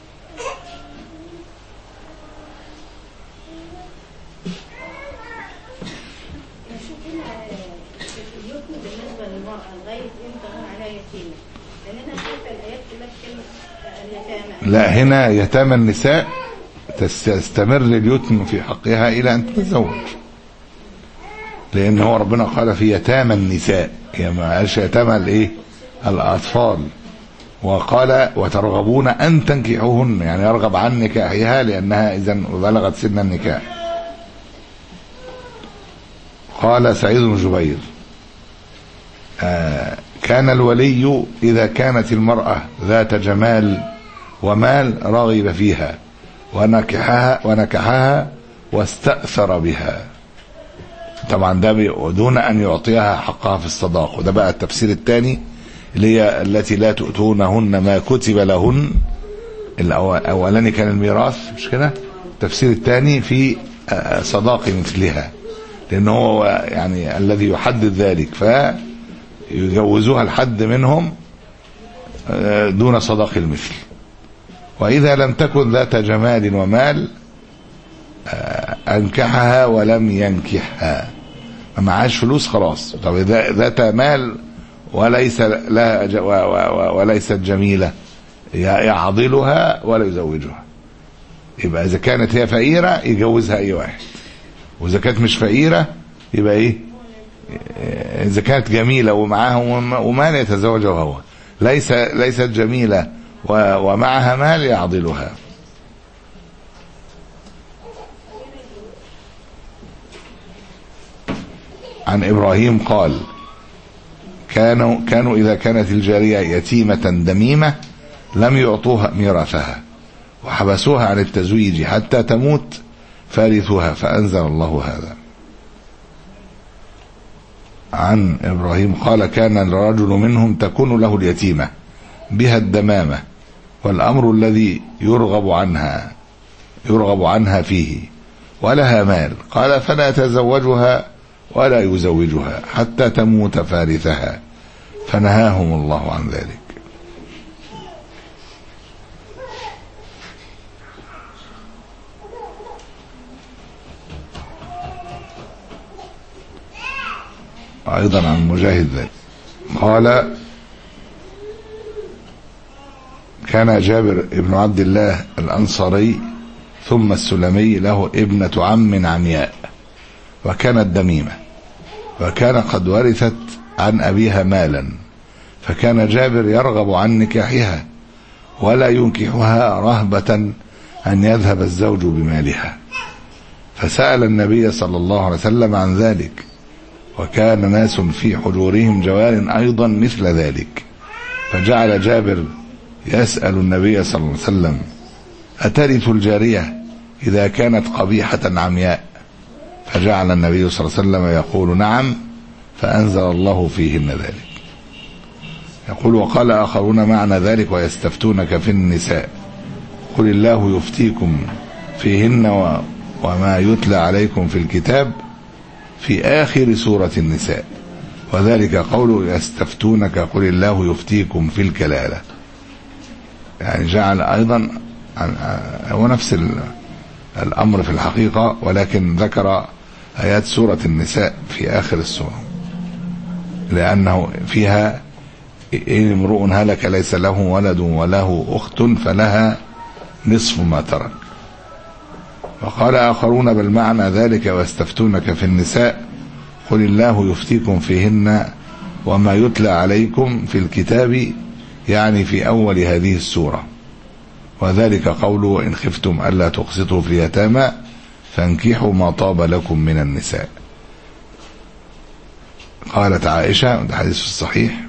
لا، هنا يتامى النساء تستمر اليتم في حقها إلى أن تتزوج، لأن هو ربنا قال في يتامى النساء، يعني ما قالش يتامى الايه الأطفال. وقال: وترغبون أن تنكحوهن، يعني يرغب عن نكاحها لأنها إذا بلغت سن النكاح. قال سعيد بن جبير: آه كان الولي إذا كانت المرأة ذات جمال ومال رغب فيها ونكحها ونكحها واستأثر بها. طبعا ده دون أن يعطيها حقها في الصداق. وده بقى التفسير الثاني اللي هي التي لا تؤتونهن ما كتب لهن. الأولاني كان الميراث مش كده؟ التفسير الثاني في صداق مثلها، لأنه هو يعني الذي يحدد ذلك، فيجوزوها الحد منهم دون صداق المثل. وإذا لم تكن ذات جمال ومال أنكحها ولم ينكحها، ما معهاش فلوس خلاص. طب إذا ذات مال وليس لها وليست جميلة يعضلها ولا يزوجها. يبقى إذا كانت هي فقيرة يجوزها أي واحد، وإذا كانت مش فقيرة يبقى إيه؟ إذا كانت جميلة ومعها ومال يتزوجها هو، ليس ليست جميلة ومعها مال يعضلها. عن إبراهيم قال: كانوا كانوا إذا كانت الجارية يتيمة دميمة لم يعطوها ميراثها وحبسوها عن التزويج حتى تموت فارثها، فأنزل الله هذا. عن إبراهيم قال: كان الرجل منهم تكون له اليتيمة بها الدمامة والأمر الذي يرغب عنها يرغب عنها فيه ولها مال، قال: فلا يتزوجها ولا يزوجها حتى تموت فارثها، فنهاهم الله عن ذلك. أيضا عن مجاهد ذلك قال: كان جابر ابن عبد الله الأنصاري ثم السلمي له ابنة عم عمياء وكانت دميمة، وكان قد ورثت عن أبيها مالا، فكان جابر يرغب عن نكاحها ولا ينكحها رهبة أن يذهب الزوج بمالها، فسأل النبي صلى الله عليه وسلم عن ذلك، وكان ناس في حجورهم جوار أيضا مثل ذلك، فجعل جابر يسأل النبي صلى الله عليه وسلم: أترث الجارية إذا كانت قبيحة عمياء؟ فجعل النبي صلى الله عليه وسلم يقول: نعم، فأنزل الله فيهن ذلك. يقول: وقال آخرون معنى ذلك: ويستفتونك في النساء قل الله يفتيكم فيهن وما يتلى عليكم في الكتاب في آخر سورة النساء، وذلك قوله يستفتونك قل الله يفتيكم في الكلالة. يعني جعل أيضا هو نفس الأمر في الحقيقة، ولكن ذكر آيات سورة النساء في آخر السورة، لأنه فيها: إن امرؤ هلك ليس له ولد وله أخت فلها نصف ما ترك. وقال آخرون بل معنى ذلك ويستفتونك في النساء قل الله يفتيكم فيهن وما يتلى عليكم في الكتاب، يعني في أول هذه السورة، وذلك قوله: إن خفتم ألا تقسطوا في اليتامى فانكحوا ما طاب لكم من النساء. قالت عائشة، ده حديث الصحيح،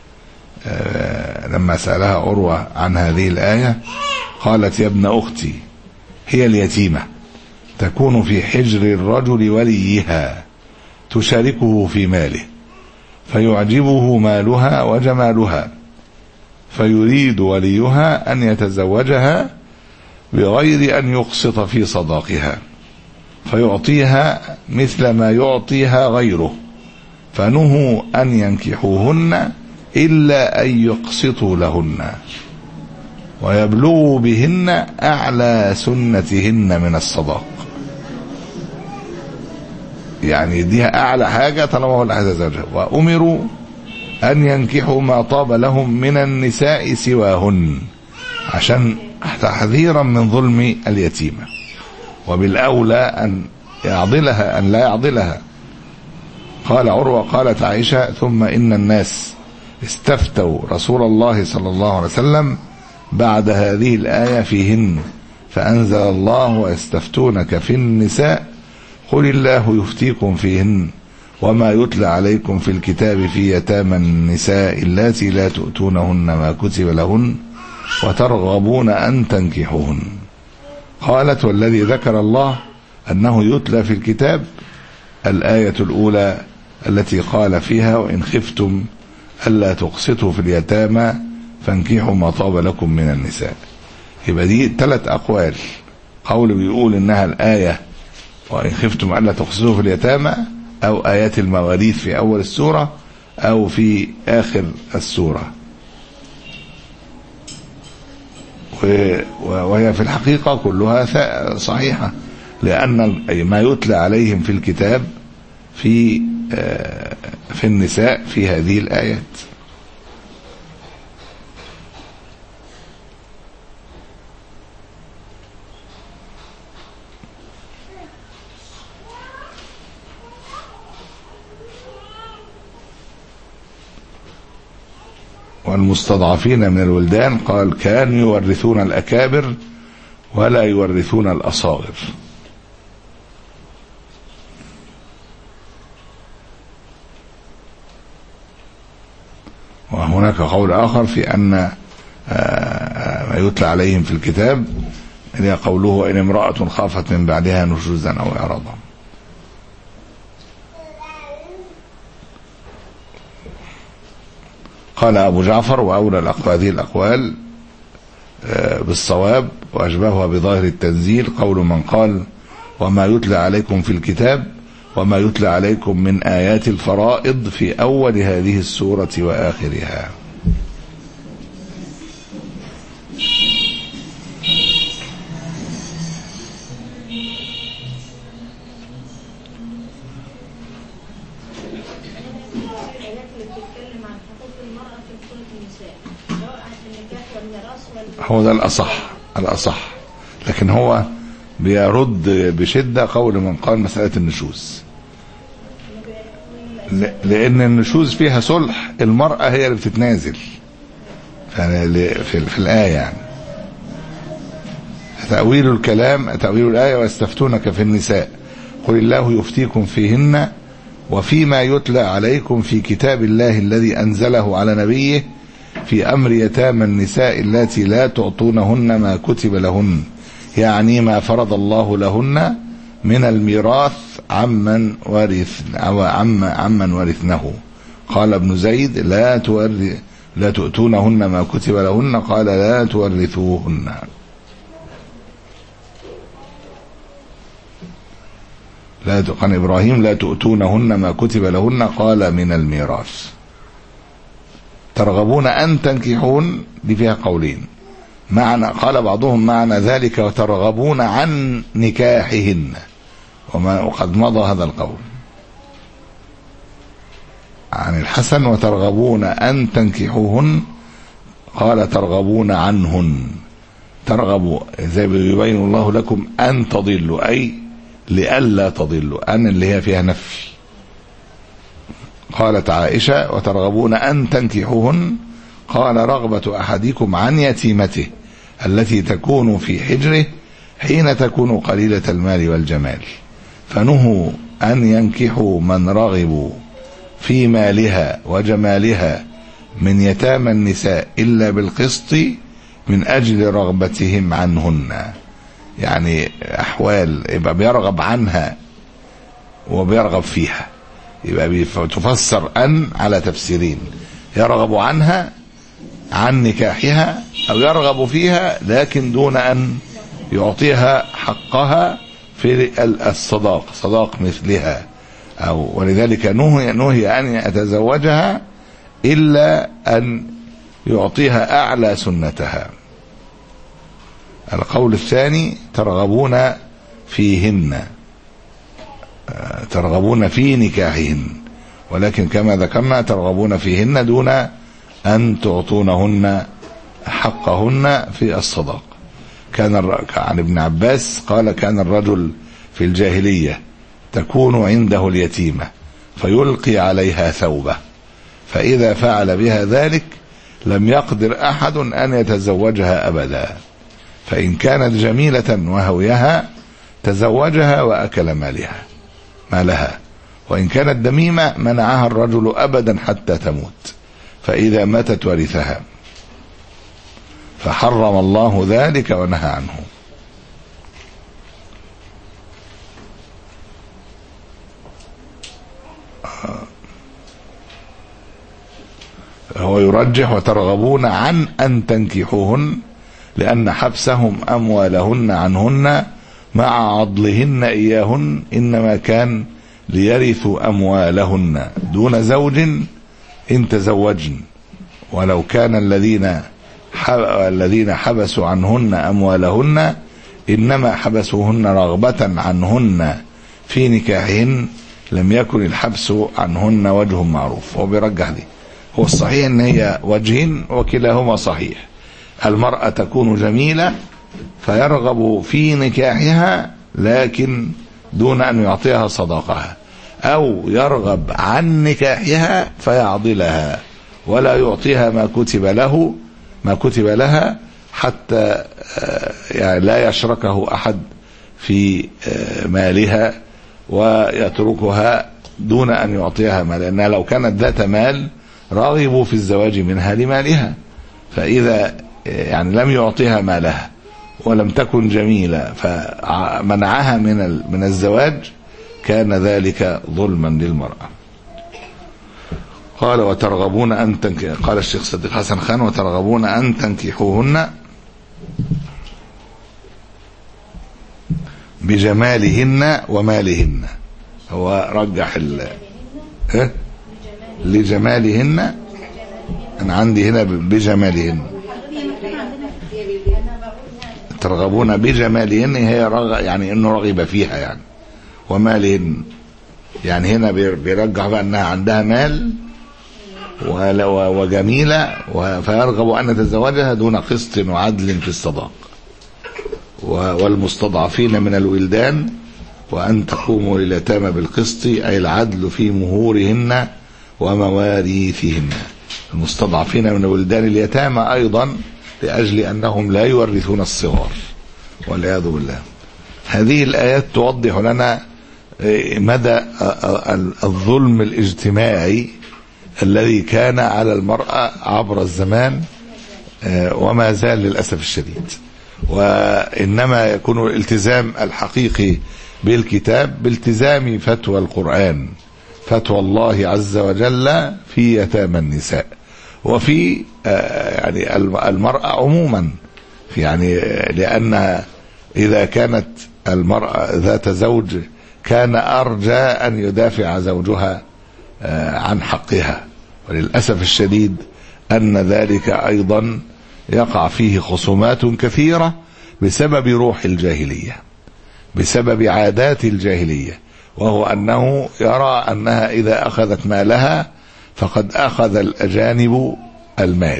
لما سألها عروة عن هذه الآية قالت: يا ابن أختي هي اليتيمة تكون في حجر الرجل وليها تشاركه في ماله فيعجبه مالها وجمالها، فيريد وليها أن يتزوجها بغير أن يقسط في صداقها، فيعطيها مثل ما يعطيها غيره، فنهوا أن ينكحوهن إلا أن يقسطوا لهن ويبلغوا بهن أعلى سنتهن من الصداق. يعني ديها أعلى حاجة طالما هو اللي هيتزوجها، وأمروا أن ينكحوا ما طاب لهم من النساء سواهن، عشان تحذيرا من ظلم اليتيمة، وبالأولى أن يعضلها أن لا يعضلها. قال عروة قالت عائشة: ثم إن الناس استفتوا رسول الله صلى الله عليه وسلم بعد هذه الآية فيهن، فأنزل الله: ويستفتونك في النساء قل الله يفتيكم فيهن وما يتلى عليكم في الكتاب في يتامى النساء اللاتي لا تؤتونهن ما كتب لهن وترغبون أن تنكحوهن. قالت: والذي ذكر الله أنه يتلى في الكتاب الآية الأولى التي قال فيها: وإن خفتم ألا تقسطوا في اليتامى فانكحوا ما طاب لكم من النساء. يبقى دي ثلاث أقوال، قول بيقول إنها الآية وإن خفتم ألا تقسطوا في اليتامى، أو آيات المواريث في أول السورة، أو في آخر السورة. وهي في الحقيقة كلها صحيحة، لأن ما يتلى عليهم في الكتاب في في النساء في هذه الآيات. والمستضعفين من الولدان قال: كانوا يورثون الأكابر ولا يورثون الأصاغر. وهناك قول آخر في أن ما يتلى عليهم في الكتاب اللي قوله: وإن امرأة خافت من بعدها نشوزا أو إعراضا. قال أبو جعفر: وأولى هذه الأقوال بالصواب وأشبهها بظاهر التنزيل قول من قال: وما يتلى عليكم في الكتاب وما يتلى عليكم من آيات الفرائض في أول هذه السورة وآخرها. هو ده الأصح الأصح لكن هو بيرد بشدة قول من قال مسألة النشوز، لأن النشوز فيها صلح، المرأة هي اللي بتتنازل في, في الآية. يعني تأويل الكلام تأويل الآية: ويستفتونك في النساء قل الله يفتيكم فيهن وفيما يتلى عليكم في كتاب الله الذي أنزله على نبيه في أمر يتامى النساء اللاتي لا تعطونهن ما كتب لهن، يعني ما فرض الله لهن من الميراث عمن ورثن أو عم عمن ورثنه. قال ابن زيد: لا تورث لا تؤتونهن ما كتب لهن، قال: لا تورثوهن. لا قال إبراهيم: لا تؤتونهن ما كتب لهن، قال: من الميراث. ترغبون أن تنكحون دي فيها قولين، معنى قال بعضهم معنى ذلك وترغبون عن نكاحهن، وما وقد مضى هذا القول عن الحسن: وترغبون أن تنكحوهن، قال: ترغبون عنهن. ترغبوا زي يبين الله لكم أن تضلوا، أي لئلا تضلوا، أن اللي هي فيها نفي. قالت عائشة: وترغبون أن تنكحوهن، قال: رغبة أحدكم عن يتيمته التي تكون في حجره حين تكون قليلة المال والجمال، فنهوا أن ينكحوا من رغبوا في مالها وجمالها من يتامى النساء إلا بالقسط من أجل رغبتهم عنهن. يعني أحوال يبقى بيرغب عنها وبيرغب فيها، يبقى تفسر أن على تفسيرين: يرغب عنها عن نكاحها، أو يرغب فيها لكن دون أن يعطيها حقها في الصداق، صداق مثلها، أو ولذلك نهي, نهي أن يتزوجها إلا أن يعطيها أعلى سنتها. القول الثاني: ترغبون فيهن، ترغبون في نكاحهن، ولكن كما ذكرنا ترغبون فيهن دون أن تعطونهن حقهن في الصداق. كان عن ابن عباس قال: كان الرجل في الجاهلية تكون عنده اليتيمة فيلقي عليها ثوبه، فإذا فعل بها ذلك لم يقدر أحد أن يتزوجها أبدا، فإن كانت جميلة وهويها تزوجها وأكل مالها مالها وإن كانت دميمة منعها الرجل أبدا حتى تموت، فإذا ماتت ورثها، فحرم الله ذلك ونهى عنه. هو يرجح وترغبون عن أن تنكحوهن، لأن حبسهم أموالهن عنهن مع عضلهن إياهن إنما كان ليرثوا أموالهن دون زوج إن تزوجن، ولو كان الذين الذين حبسوا عنهن أموالهن إنما حبسوهن رغبة عنهن في نكاحهن لم يكن الحبس عنهن وجه معروف. هو بيرجح دي، هو الصحيح ان هي وجهين وكلاهما صحيح. المرأة تكون جميلة فيرغب في نكاحها لكن دون ان يعطيها صداقها، او يرغب عن نكاحها فيعضلها ولا يعطيها ما كتب له ما كتب لها حتى يعني لا يشركه احد في مالها ويتركها دون ان يعطيها مال، لانها لو كانت ذات مال راغبوا في الزواج منها لمالها، فإذا يعني لم يعطيها مالها ولم تكن جميلة فمنعها من من الزواج كان ذلك ظلما للمرأة. قال وترغبون أن تنكح، قال الشيخ صديق حسن خان وترغبون أن تنكحوهن بجمالهن ومالهن. هو رجح ال إيه؟ لجمالهن، أنا عندي هنا بجمالهن. ترغبون بجمالهن هي رغ يعني إنه رغب فيها يعني، ومالهن يعني هنا بيرجح بقى أنها عندها مال وجميلة فيرغب أن تتزوجها دون قسط وعدل في الصداق. والمستضعفين من الولدان وأن تقوموا لليتامى بالقسط أي العدل في مهورهن ومواريثهن. المستضعفين من ولدان اليتامى أيضا لأجل أنهم لا يورثون الصغار والعياذ بالله. هذه الآيات توضح لنا مدى الظلم الاجتماعي الذي كان على المرأة عبر الزمان وما زال للأسف الشديد، وإنما يكون الالتزام الحقيقي بالكتاب بالتزام فتوى القرآن، فتوى الله عز وجل في يتامى النساء وفي يعني المرأة عموما، يعني لأنها إذا كانت المرأة ذات زوج كان أرجى أن يدافع زوجها عن حقها، وللأسف الشديد أن ذلك أيضا يقع فيه خصومات كثيرة بسبب روح الجاهلية، بسبب عادات الجاهلية، وهو أنه يرى أنها إذا أخذت مالها فقد أخذ الأجانب المال،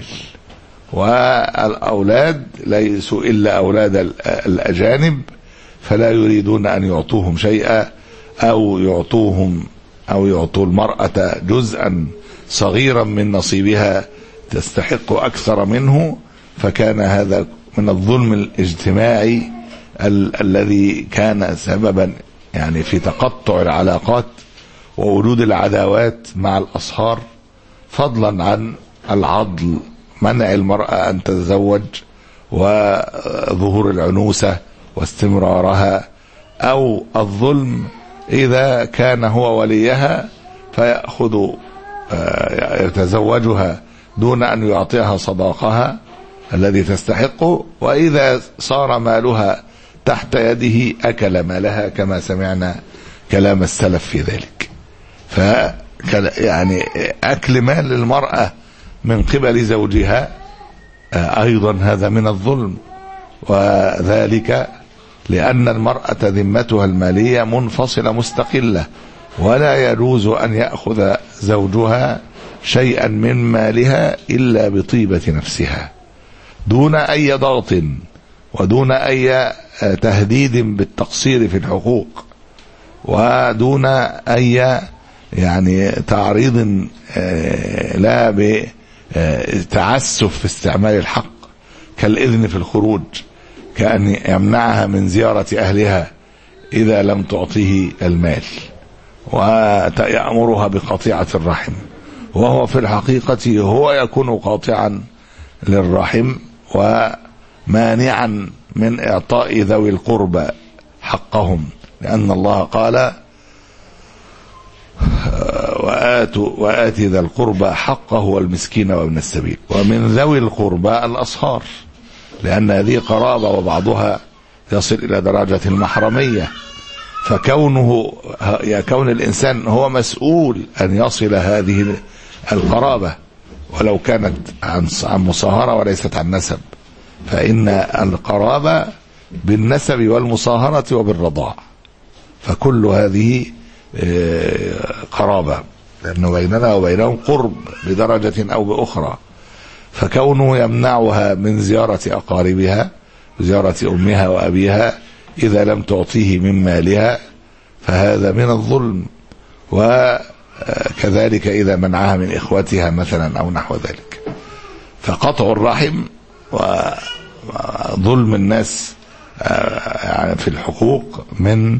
والأولاد ليسوا إلا أولاد الأجانب فلا يريدون أن يعطوهم شيئا أو يعطوهم أو يعطوا المرأة جزءا صغيرا من نصيبها تستحق أكثر منه. فكان هذا من الظلم الاجتماعي ال- الذي كان سببا يعني في تقطع العلاقات ووجود العداوات مع الأصهار، فضلا عن العضل، منع المرأة أن تتزوج وظهور العنوسة واستمرارها، أو الظلم إذا كان هو وليها فيأخذ يتزوجها دون أن يعطيها صداقها الذي تستحقه، وإذا صار مالها تحت يده أكل مالها كما سمعنا كلام السلف في ذلك. ف يعني أكل مال المرأة من قبل زوجها أيضا هذا من الظلم، وذلك لأن المرأة ذمتها المالية منفصلة مستقلة، ولا يجوز أن يأخذ زوجها شيئا من مالها إلا بطيبة نفسها دون أي ضغط ودون أي تهديد بالتقصير في الحقوق ودون أي يعني تعريض لا بتعسف في استعمال الحق كالإذن في الخروج، كأن يمنعها من زيارة أهلها إذا لم تعطيه المال، ويأمرها بقطيعة الرحم، وهو في الحقيقة هو يكون قاطعا للرحم ومانعا من إعطاء ذوي القربى حقهم، لأن الله قال وآتوا وآت ذا القربى حقه والمسكين وابن السبيل، ومن ذوي القربى الأصهار، لأن هذه قرابة وبعضها يصل إلى درجة المحرمية، فكونه يا كون الإنسان هو مسؤول أن يصل هذه القرابة ولو كانت عن مصاهرة وليست عن نسب، فإن القرابة بالنسب والمصاهرة وبالرضاع، فكل هذه قرابة، لأنه بيننا وبينهم قرب بدرجة أو بأخرى، فكونه يمنعها من زيارة أقاربها، زيارة أمها وأبيها إذا لم تعطيه من مالها، فهذا من الظلم، وكذلك إذا منعها من إخوتها مثلا أو نحو ذلك. فقطع الرحم وظلم الناس في الحقوق من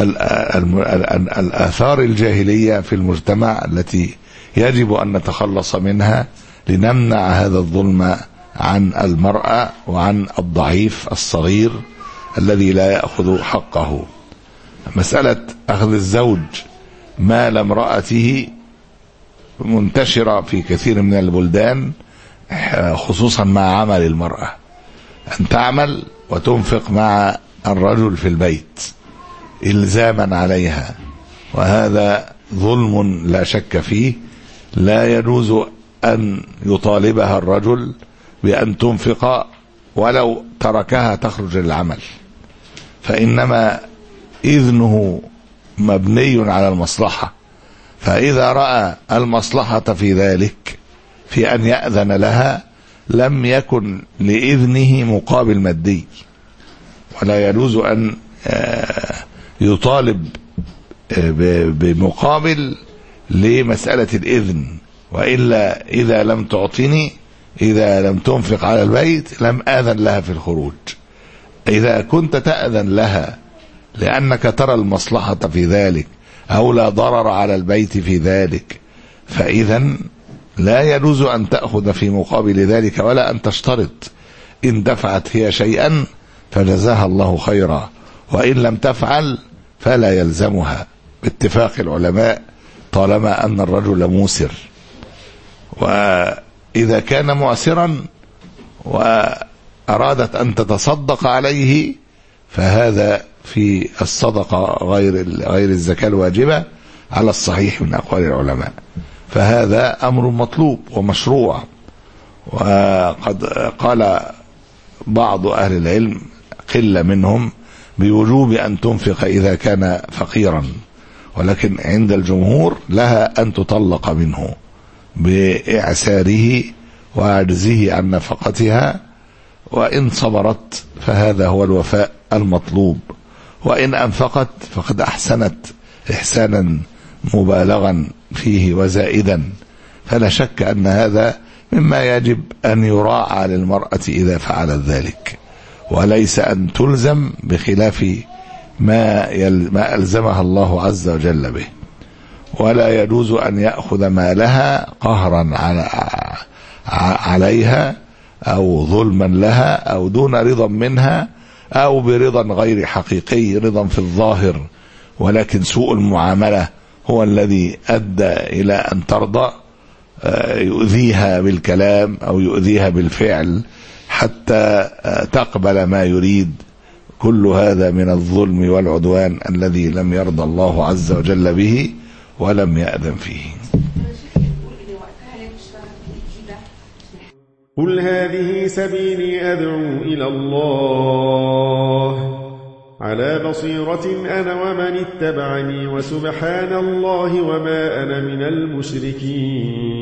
الآثار الجاهلية في المجتمع التي يجب أن نتخلص منها لنمنع هذا الظلم عن المرأة وعن الضعيف الصغير الذي لا يأخذ حقه. مسألة أخذ الزوج مال امرأته منتشرة في كثير من البلدان، خصوصا مع عمل المرأة، أن تعمل وتنفق مع الرجل في البيت إلزاما عليها، وهذا ظلم لا شك فيه. لا يجوز أن يطالبها الرجل بأن تنفق ولو تركها تخرج للعمل، فإنما إذنه مبني على المصلحة، فإذا رأى المصلحة في ذلك في أن يأذن لها لم يكن لإذنه مقابل مادي، ولا يجوز أن يطالب بمقابل لمسألة الإذن، وإلا إذا لم تعطني، إذا لم تنفق على البيت لم آذن لها في الخروج. إذا كنت تأذن لها لأنك ترى المصلحة في ذلك أو لا ضرر على البيت في ذلك، فإذا لا يجوز أن تأخذ في مقابل ذلك ولا أن تشترط. إن دفعت هي شيئا فجزاها الله خيرا، وإن لم تفعل فلا يلزمها باتفاق العلماء طالما أن الرجل موسر. وإذا كان معسرا وأرادت أن تتصدق عليه فهذا في الصدقة غير غير الزكاة الواجبة على الصحيح من أقوال العلماء، فهذا أمر مطلوب ومشروع. وقد قال بعض أهل العلم قلة منهم بوجوب أن تنفق إذا كان فقيرا، ولكن عند الجمهور لها أن تطلق منه بإعساره وعجزه عن نفقتها، وإن صبرت فهذا هو الوفاء المطلوب، وإن أنفقت فقد أحسنت إحسانا مبالغا فيه وزائدا، فلا شك أن هذا مما يجب أن يراعى للمرأة إذا فعلت ذلك، وليس أن تلزم بخلاف ما, ما ألزمها الله عز وجل به. ولا يجوز أن يأخذ مالها قهرا عليها أو ظلما لها أو دون رضا منها أو برضا غير حقيقي، رضا في الظاهر ولكن سوء المعاملة هو الذي أدى إلى أن ترضى، يؤذيها بالكلام أو يؤذيها بالفعل حتى تقبل ما يريد. كل هذا من الظلم والعدوان الذي لم يرضى الله عز وجل به ولم يأذن فيه. قل هذه سبيلي أدعو إلى الله على بصيرة أنا ومن اتبعني وسبحان الله وما أنا من المشركين.